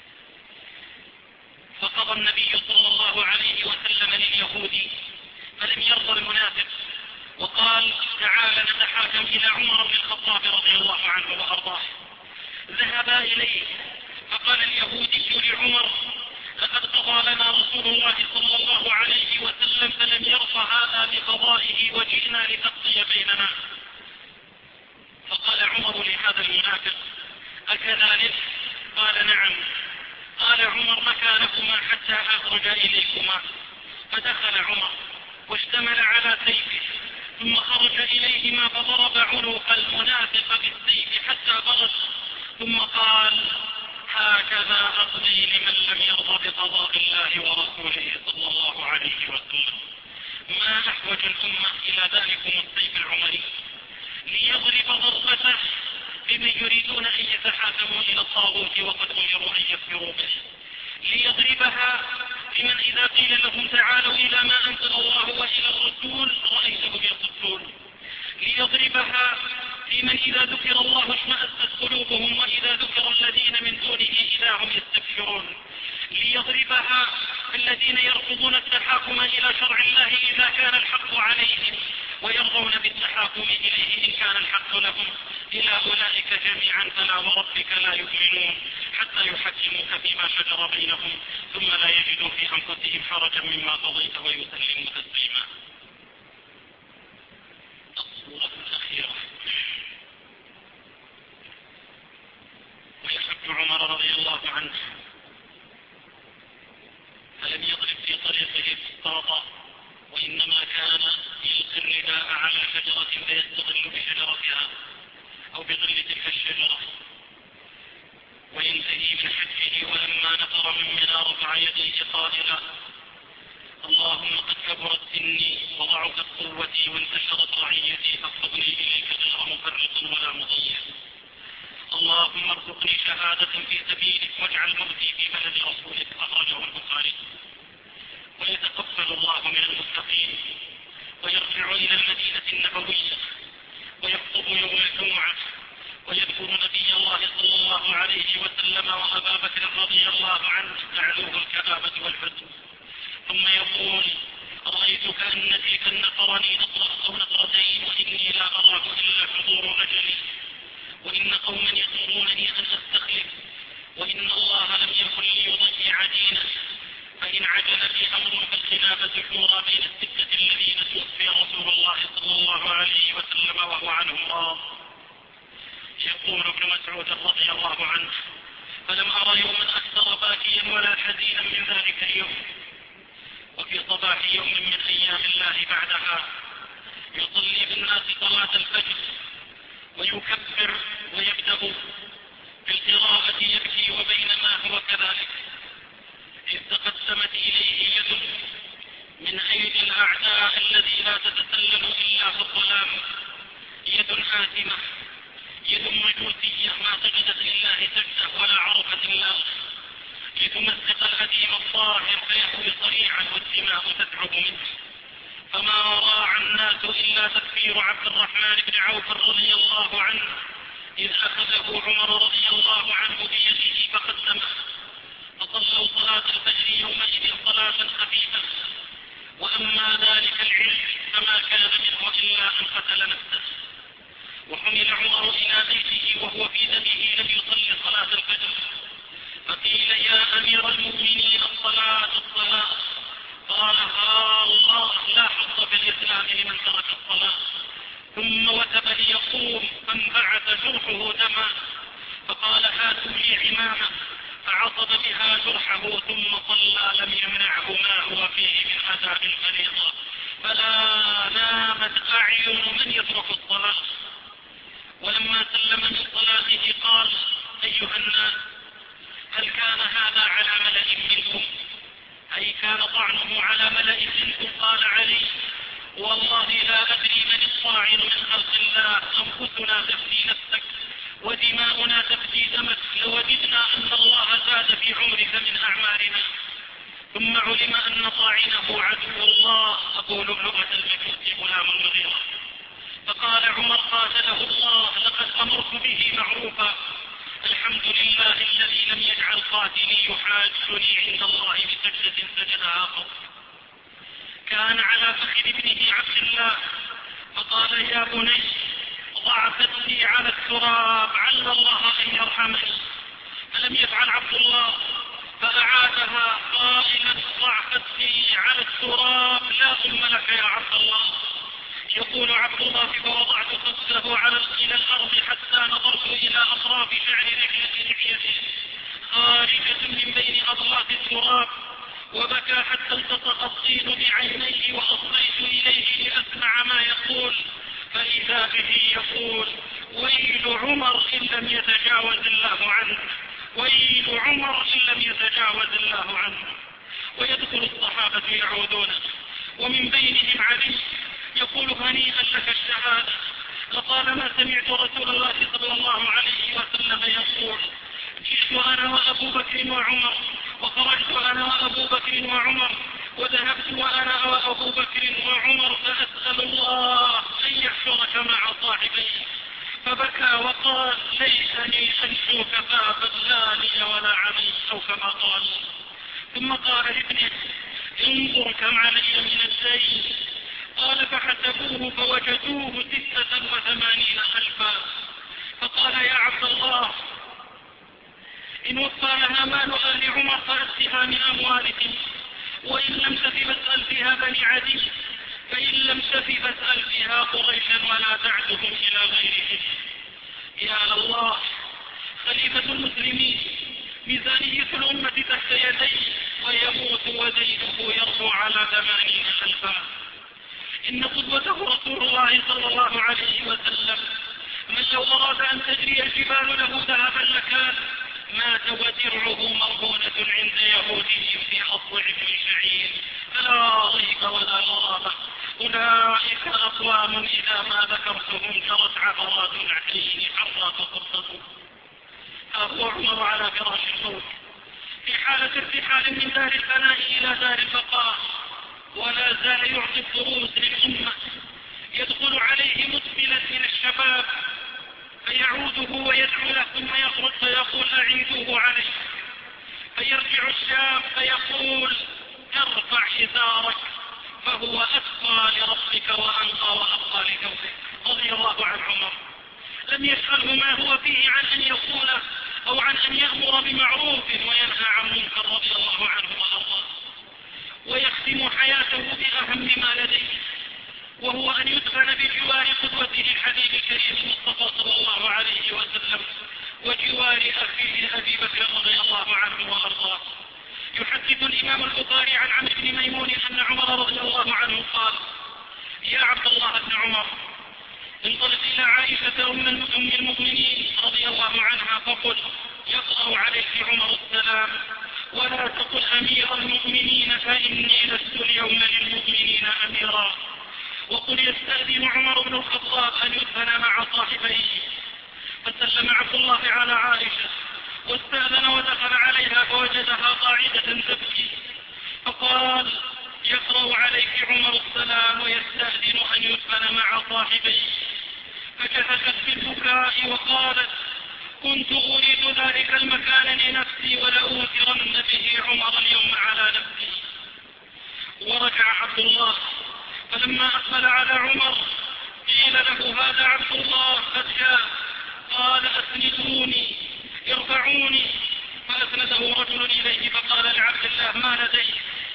Speaker 1: فقضى النبي صلى الله عليه وسلم لليهودي، فلم يرضى المنافق، وقال: تعال نتحاكم إلى عمر بن الخطاب رضي الله عنه وأرضاه. ذهبا إليه، فقال اليهودي لعمر: لقد قضى لنا رسول الله صلى الله عليه وسلم فلم يرضى هذا بقضائه، وجئنا لتقضي بيننا. فقال عمر لهذا المنافق: أكذلك؟ قال: نعم. قال عمر: مكانكما حتى أخرج إليكما. فدخل عمر واشتمل على سيفه، ثم خرج إليهما فضرب عنق المنافق بالسيف حتى برد، ثم قال: هكذا أقضي لمن لم يرضى بقضاء الله ورسوله صلى الله عليه وسلم. ما أحوج الأمة إلى ذلكم السيف العمري ليضرب ضربته بمن يريدون أن يتحاكموا إلى الطاغوت وقد أمروا أن يكفروا به، ليضربها لمن إذا قيل لهم تعالوا إلى ما أنزل الله وإلى الرسول رأيتهم يصدون، ليضربها إذا ذكر الله اشمأزت قلوبهم وإذا ذكر الذين من دونه إذا هم يستبشرون ليضربها الذين يرفضون التحاكم إلى شرع الله إذا كان الحق عليهم ويرضون بالتحاكم إليه إن كان الحق لهم إلى أولئك جميعا فلا وربك لا يؤمنون حتى يحكموك فيما شجر بينهم ثم لا يجدوا في أنفسهم حرجا مما قضيت ويسلموا تسليما. الصورة الأخيرة. ويحب عمر رضي الله عنه فلم يضرب في طريقه فسطاطا وإنما كان يلقي الرداء على شجرة فيستظل بشجرتها أو بظل تلك الشجرة وينتهي من حجه ولما نفر من منى رفع يديه قائلا اللهم قد كبرت سني وضعفت قوتي وانتشرت رعيتي فاقبضني إليك غير مفرط ولا مضيع. اللهم ارزقني شهادة في سبيلك واجعل موتي في بلد رسولك. أخرجه البخاري. ويتقبل الله من المتقين ويرجع إلى المدينة النبوية ويخطب يوم الجمعة ويذكر نبي الله صلى الله عليه وسلم وأبا بكر رضي الله عنه تعلوه الكآبة والحزن ثم يقول رأيت كأن تلك النفرني نطرة أو نطرتين وإني لا أراه إلا حضور أجلي وإن قوما يأمرونني أن أستخلف وإن الله لم يكن ليضيع دينه فإن عجل في أمر فالخلافة شورى بين الستة الذين توفي رسول الله صلى الله عليه وسلم وهو عنهم راض. يقول ابن مسعود رضي الله عنه فلم أرى يوما أكثر باكيا ولا حزينا من ذلك اليوم. وفي صباح يوم من أيام الله بعدها يصلي بالناس صلاة الفجر ويكبر ويبدأ في القراءة يبكي وبينما هو كذلك إذ تقدمت إليه يد من أيدي الأعداء الذي لا تتسلل إلا في الظلام يد آثمة يد مجوسية ما سجدت لله سجدة ولا عرفت الله لتمزق الأديم الطاهر فيهوي صريعا والدماء تذعب منه فما راعى الناس إلا تكفير عبد الرحمن بن عوف رضي الله عنه إذ أخذه عمر رضي الله عنه بيده فقدمه فصلوا صلاة الفجر يومئذ صلاة خفيفة وأما ذلك العلم فما كان منه إلا أن قتل نفسه. وحمل عمر إلى بيته وهو في دمه لم يصلي صلاة الفجر فقيل يا أمير المؤمنين الصلاة قال الله لا حظ في الإسلام لمن ترك الصلاة ثم وثب ليقوم فانبعث جرحه دما فقال هاتوا لي عمامة فعصب بها جرحه ثم صلى لم يمنعه ما هو فيه من أداء الفريضة فلا نامت أعين من يترك الصلاة. ولما سلم من صلاته قال أيها الناس هل كان هذا على ملأ منكم أي كان طعنه على ملأ منكم؟ قال علي والله لا أدري من الطاعن من خلق الله أنفسنا تفدي نفسك ودماؤنا تفدي دمك لوددنا أن الله زاد في عمرك من أعمارنا. ثم علم أن طاعنه عدو الله أبو لؤلؤة المجوسي غلام المغيرة فقال عمر قاتله الله لقد أمرت به معروفا الحمد لله الذي لم يجعل قاتلي يحاجني عند الله بسجدة سجدها قط. كان على فخذ ابنه عبد الله فقال يا بني ضع فدي على التراب عل الله أن يرحمني فلم يفعل عبد الله فأعادها قائلا ضع فدي على التراب لا ثم لك يا عبد الله. يقول عبد الله فوضعت خده إلى الأرض حتى نظرت إلى أطراف شعر لحيته خارجة من بين أضلاف التراب وبكى حتى التصق الطين بعينيه وأصغيت إليه لأسمع ما يقول فإذا به يقول ويل عمر إن لم يتجاوز الله عنه ويل عمر إن لم يتجاوز الله عنه. ويدخل الصحابة يعودون ومن بينهم علي يقول هنيئا لك الشهادة لطالما سمعت رسول الله صلى الله عليه وسلم يقول جئت أنا وأبو بكر وعمر وخرجت أنا وأبو بكر وعمر وذهبت وأنا وأبو بكر وعمر فأسأل الله أن يحشرك مع صاحبيه فبكى وقال ليتني أنشوك بابا لا لي ولا علي، أو كما قال. ثم قال لابنه انظر كم علي من الدين. قال فحسبوه فوجدوه 86,000. فقال يا عبد الله إن وفى لها مال آل عمر فأتها من أموالهم، وإن لم تف فاسأل فيها بني عدي، فإن لم تف فاسأل فيها قريشا ولا تعدهم إلى غيرهم. يا لله، خليفة المسلمين ميزانية الأمة تحت يديه ويموت ودينه يرفع على 80,000. إن قدوته رسول الله صلى الله عليه وسلم، من لو أراد أن تجري الجبال له ذهبا لكان، مات ودرعه مرهونة عند يهودي في أصبع بن شعير. فلا ريب ولا غرابة، أولئك أقوام إذا ما ذكرتهم جرت عبرات العين حرات قصته. أبو عمر على فراش الموت في حالة ارتحال من دار الفناء إلى دار البقاء، ولا زال يعطي الدروس للأمة. يدخل عليه مقبلا من الشباب فيعوده ويدعو له، ثم يخرج فيقول أعيدوه عليه. فيرجع الشاب فيقول ارفع حذارك، فهو أتقى لربك وأنقى وأبقى لكوفك. رضي الله عن عمر، لم يشغله ما هو فيه عن أن يقوله أو عن أن يأمر بمعروف وينهى عن منكر، رضي الله عنه وأرضاه. ويختم حياته بأهم ما لديه، وهو أن يدفن بجوار قدوته الحبيب الكريم المصطفى صلى الله عليه وسلم وجوار أخيه أبي بكر رضي الله عنه وأرضاه. يحدث الإمام البخاري عن عمرو بن ميمون أن عمر رضي الله عنه قال يا عبد الله بن عمر انطلق إلى عائشة أم المؤمنين رضي الله عنها فقل يقرأ عليك عمر السلام، ولا تقل أمير المؤمنين فإني لست اليوم للمؤمنين أميرا. وقل يستأذن عمر بن الخطاب أن يدفن مع صاحبيه. فسلم عبد الله على عائشة واستأذن ودخل عليها فوجدها قاعدة تبكي، فقال يقرأ عليك عمر السلام ويستأذن أن يدفن مع صاحبيه. فجهشت بالبكاء وقالت كنت أريد ذلك المكان لنفسي ولأوثرن به عمر اليوم على نفسي. ورجع عبد الله، فلما أقبل على عمر قيل له هذا عبد الله قد جاء. قال أسندوني ارفعوني. فأسنده رجل إليه فقال لعبد الله ما لديك؟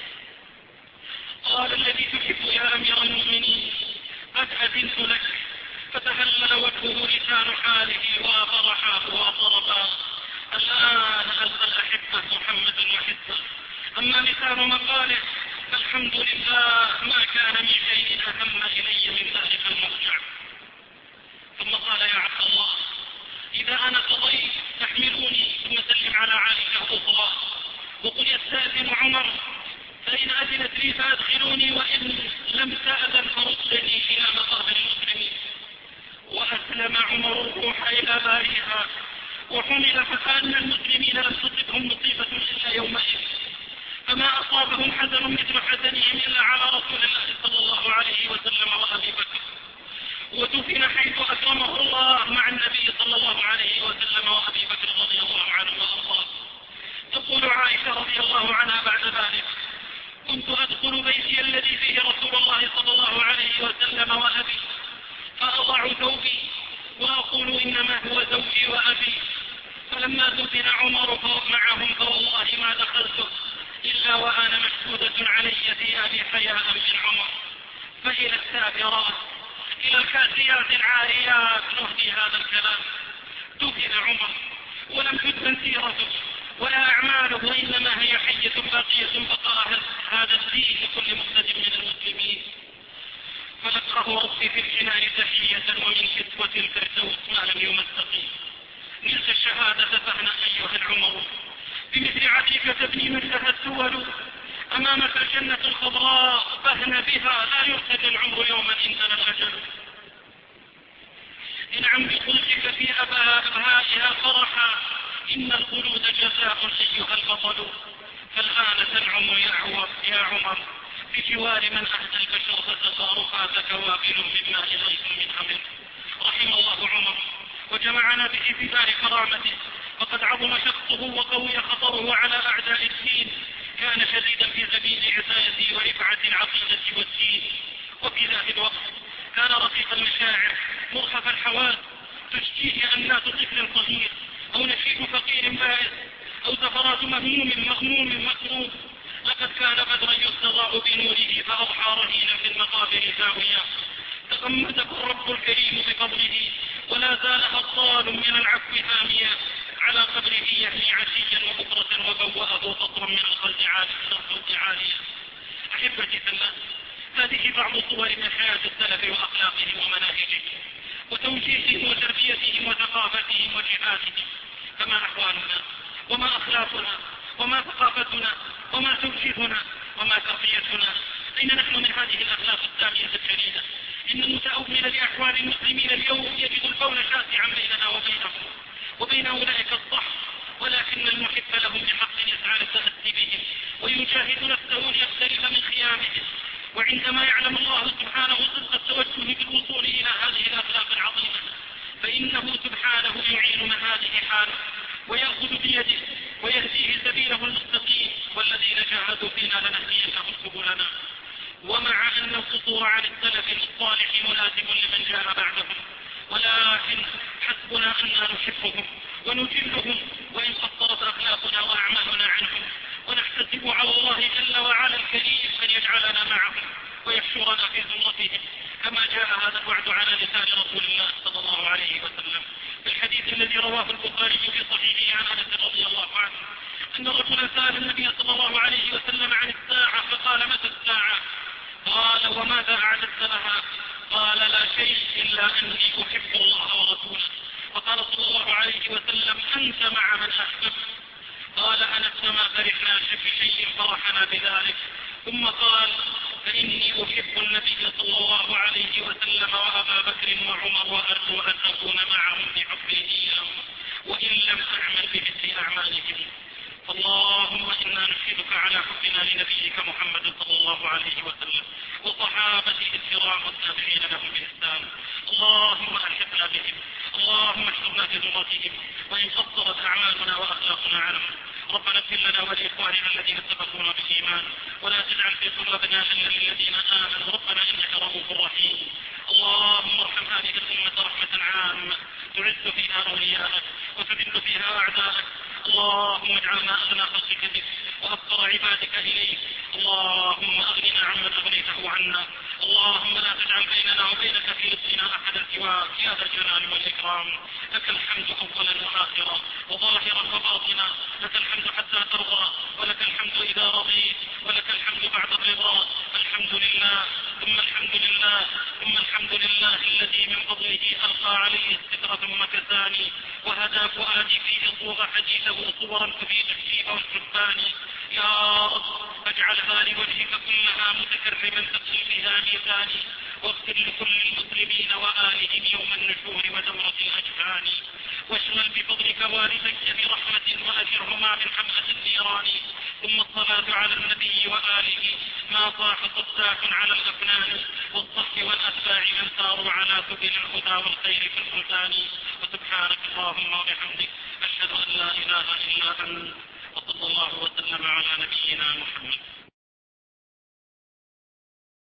Speaker 1: قال الذي تحب يا أمير المؤمنين قد أذنت لك. فتهلل وجهه لسان حاله وفرحاه وضرباه. الآن ألقى الأحبة محمد وحبه. أما لسان مقاله فالحمد لله ما كان من شيء أهم إلي من ذلك المرجع. ثم قال يا عبد الله إذا أنا قضيت تحملوني، ثم سلم على عائشة أخرى وقل يستأذن عمر، فإن أذنت لي فأدخلوني، وإن لم تأذن فرسلني إلى مقابر المسلمين. وأسلم عمر الروح إلى بارئها وحمل، فكأن المسلمين لم تصبهم مصيبة إلا يومئذ، فما أصابهم حزن مثل حزنهم إلا على رسول الله صلى الله عليه وسلم وأبي بكر. ودفن حيث أكرمه الله مع النبي صلى الله عليه وسلم وأبي بكر رضي الله عنه وأرضاه. تقول عائشة رضي الله عنها بعد ذلك كنت أدخل بيتي الذي فيه رسول الله صلى الله عليه وسلم وأبي، فأضع ثوبي وأقول إنما هو زوجي وأبي. فلما دفن عمر معهم فوالله ما دخلته إلا وأنا مشهودة علي ثيابي حياء من عمر. فإلى السافرات إلى الكاسيات العاريات نهدي هذا الكلام. دفن عمر ولم تدفن سيرته ولا أعماله، وإنما هي حية باقية بقاء هذا الدين لكل مقتد من المسلمين. فلقه ربي في الجنان تحية ومن كسوة الفردوس ما لم يمسقي. نلت الشهادة فهنا أيها العمر بمثل عتيكة ابن من لها الدول. أمامك الجنة الخضراء فهن بها لا يرتدي العمر يوما إن تلا الأجل. انعم بخلقك في أبائها فرحا، إن الخلود جزاء أيها البطل. فالآن تنعم يا عمر بجوار من أهدى البشر فتزارها كوابل من ماء غيث من عمل. رحم الله عمر وجمعنا به في دار كرامته، فقد عظم شخصه وقوي خطره على أعداء الدين، كان شديدا في سبيل عزاية ورفعة العقيدة والدين، وفي ذات الوقت كان رقيق المشاعر مرهف الحواس، تشتيه أنات طفل صغير أو نشيد فقير بائس أو سفرات مهموم مغموم مكروب. لقد كان بدرا يستضاء بنوره فأضحى رهينا في المقابر زاوية، تغمده الرب الكريم بفضله، ولا زال هطال من العفو هاميا على قبره يهني عشيا وبكرة، وبوأه قصرا من الخلد عاليا. أحبتي في الله، هذه بعض صور من حياة السلف وأخلاقهم ومناهجهم وتوجيههم وتربيتهم وثقافتهم وجهادهم. فما أحوالنا وما أخلاقنا وما ثقافتنا وما توجيهنا وما تربيتنا؟ أين نحن من هذه الأخلاق السامية الجليلة؟ إن المتأول لأحوال المسلمين اليوم يجد الكون شاسعا بيننا وبين أولئك الصح، ولكن المحب لهم بحق يسعى للتأسي بهم ويجاهد نفسه ليختلف من خيامهم. وعندما يعلم الله سبحانه صدق التوجه بالوصول إلى هذه الأخلاق العظيمة، فإنه سبحانه يعين من هذه حاله ويأخذ بيده ويهديه سبيله المستقيم، والذين جاهدوا فينا لنهدينهم سبلنا. ومع أن القصور عن السلف الصالح ملازم لمن جاء بعدهم، ولكن حسبنا أننا نحبهم ونجلهم وإن قصرت أخلاقنا وأعمالنا عنهم، ونحتسب على الله جل وعلا الكريم أن يجعلنا معهم ويحشرنا في زمرتهم، كما جاء هذا الوعد على لسان رسول الله صلى الله عليه وسلم في الحديث الذي رواه البخاري في صحيحه عن أنس رضي الله عنه أن رجلا سأل النبي صلى الله عليه وسلم عن الساعة، فقال: متى الساعة؟ قال: وماذا أعددت لها؟ قال: لا شيء إلا أني أحب الله ورسوله. فقال صلى الله عليه وسلم: أنت مع من أحببت. قال: أنس ما فرحنا بشيء فرحنا بذلك. ثم قال: فإني أحب النبي صلى الله عليه وسلم وأبا بكر وعمر، وأرجو أن أكون معهم بحبه إياهم وإن لم أعمل بمثل أعمالهم. اللهم إنا نشهدك على حبنا لنبيك محمد صلى الله عليه وسلم وصحابته الكرام والتابعين لهم بإحسان. اللهم أحبنا بهم، اللهم احشرنا في زمرتهم وإن قصرت أعمالنا وأخلاقنا عنهم. ربنا اغفر لنا ولإخواننا الذين سبقونا بالإيمان، ولا تجعل في قلوبنا غلا للذين آمنوا ربنا إنك رؤوف رحيم. اللهم ارحم هذه الأمة رحمة عامة تعز فيها أولياءك وتذل فيها أعداءك. اللهم اجعلنا أغنى خلقك بك وأفقر عبادك إليك. اللهم أغننا عمن أغنيته عنا. اللهم لا تجعل بيننا وبينك في رزقنا أحدا سواك يا ذا الجلال والإكرام. لك الحمد أولا وآخرا وظاهرا وباطنا، لك الحمد حتى ترضى، ولك الحمد إذا رضيت، ولك الحمد بعد الرضا. الحمد لله ثم الحمد لله ثم الحمد لله الذي من فضله ألقى عليه الستر ثم كساني، وهدى فؤادي فيه صوغ حديثه صورا تفيد الشيب والحبان. يا رب اجعلها لوجهك كلها متكرما تقل بها ميزاني، واغفر لكل المسلمين وآلهم يوم النشور ودورة الأجفان، واشمل بفضلك والديك برحمة وأجرهما من حمأة النيران. ثم الصلاة على النبي وآله ما صاح صداق على الأفنان، والصف والأتباع من ساروا على سبل الهدى والخير في البلدان. وسبحانك اللهم وبحمدك أشهد أن لا إله إلا أنت، وصلى الله وسلم على نبينا محمد.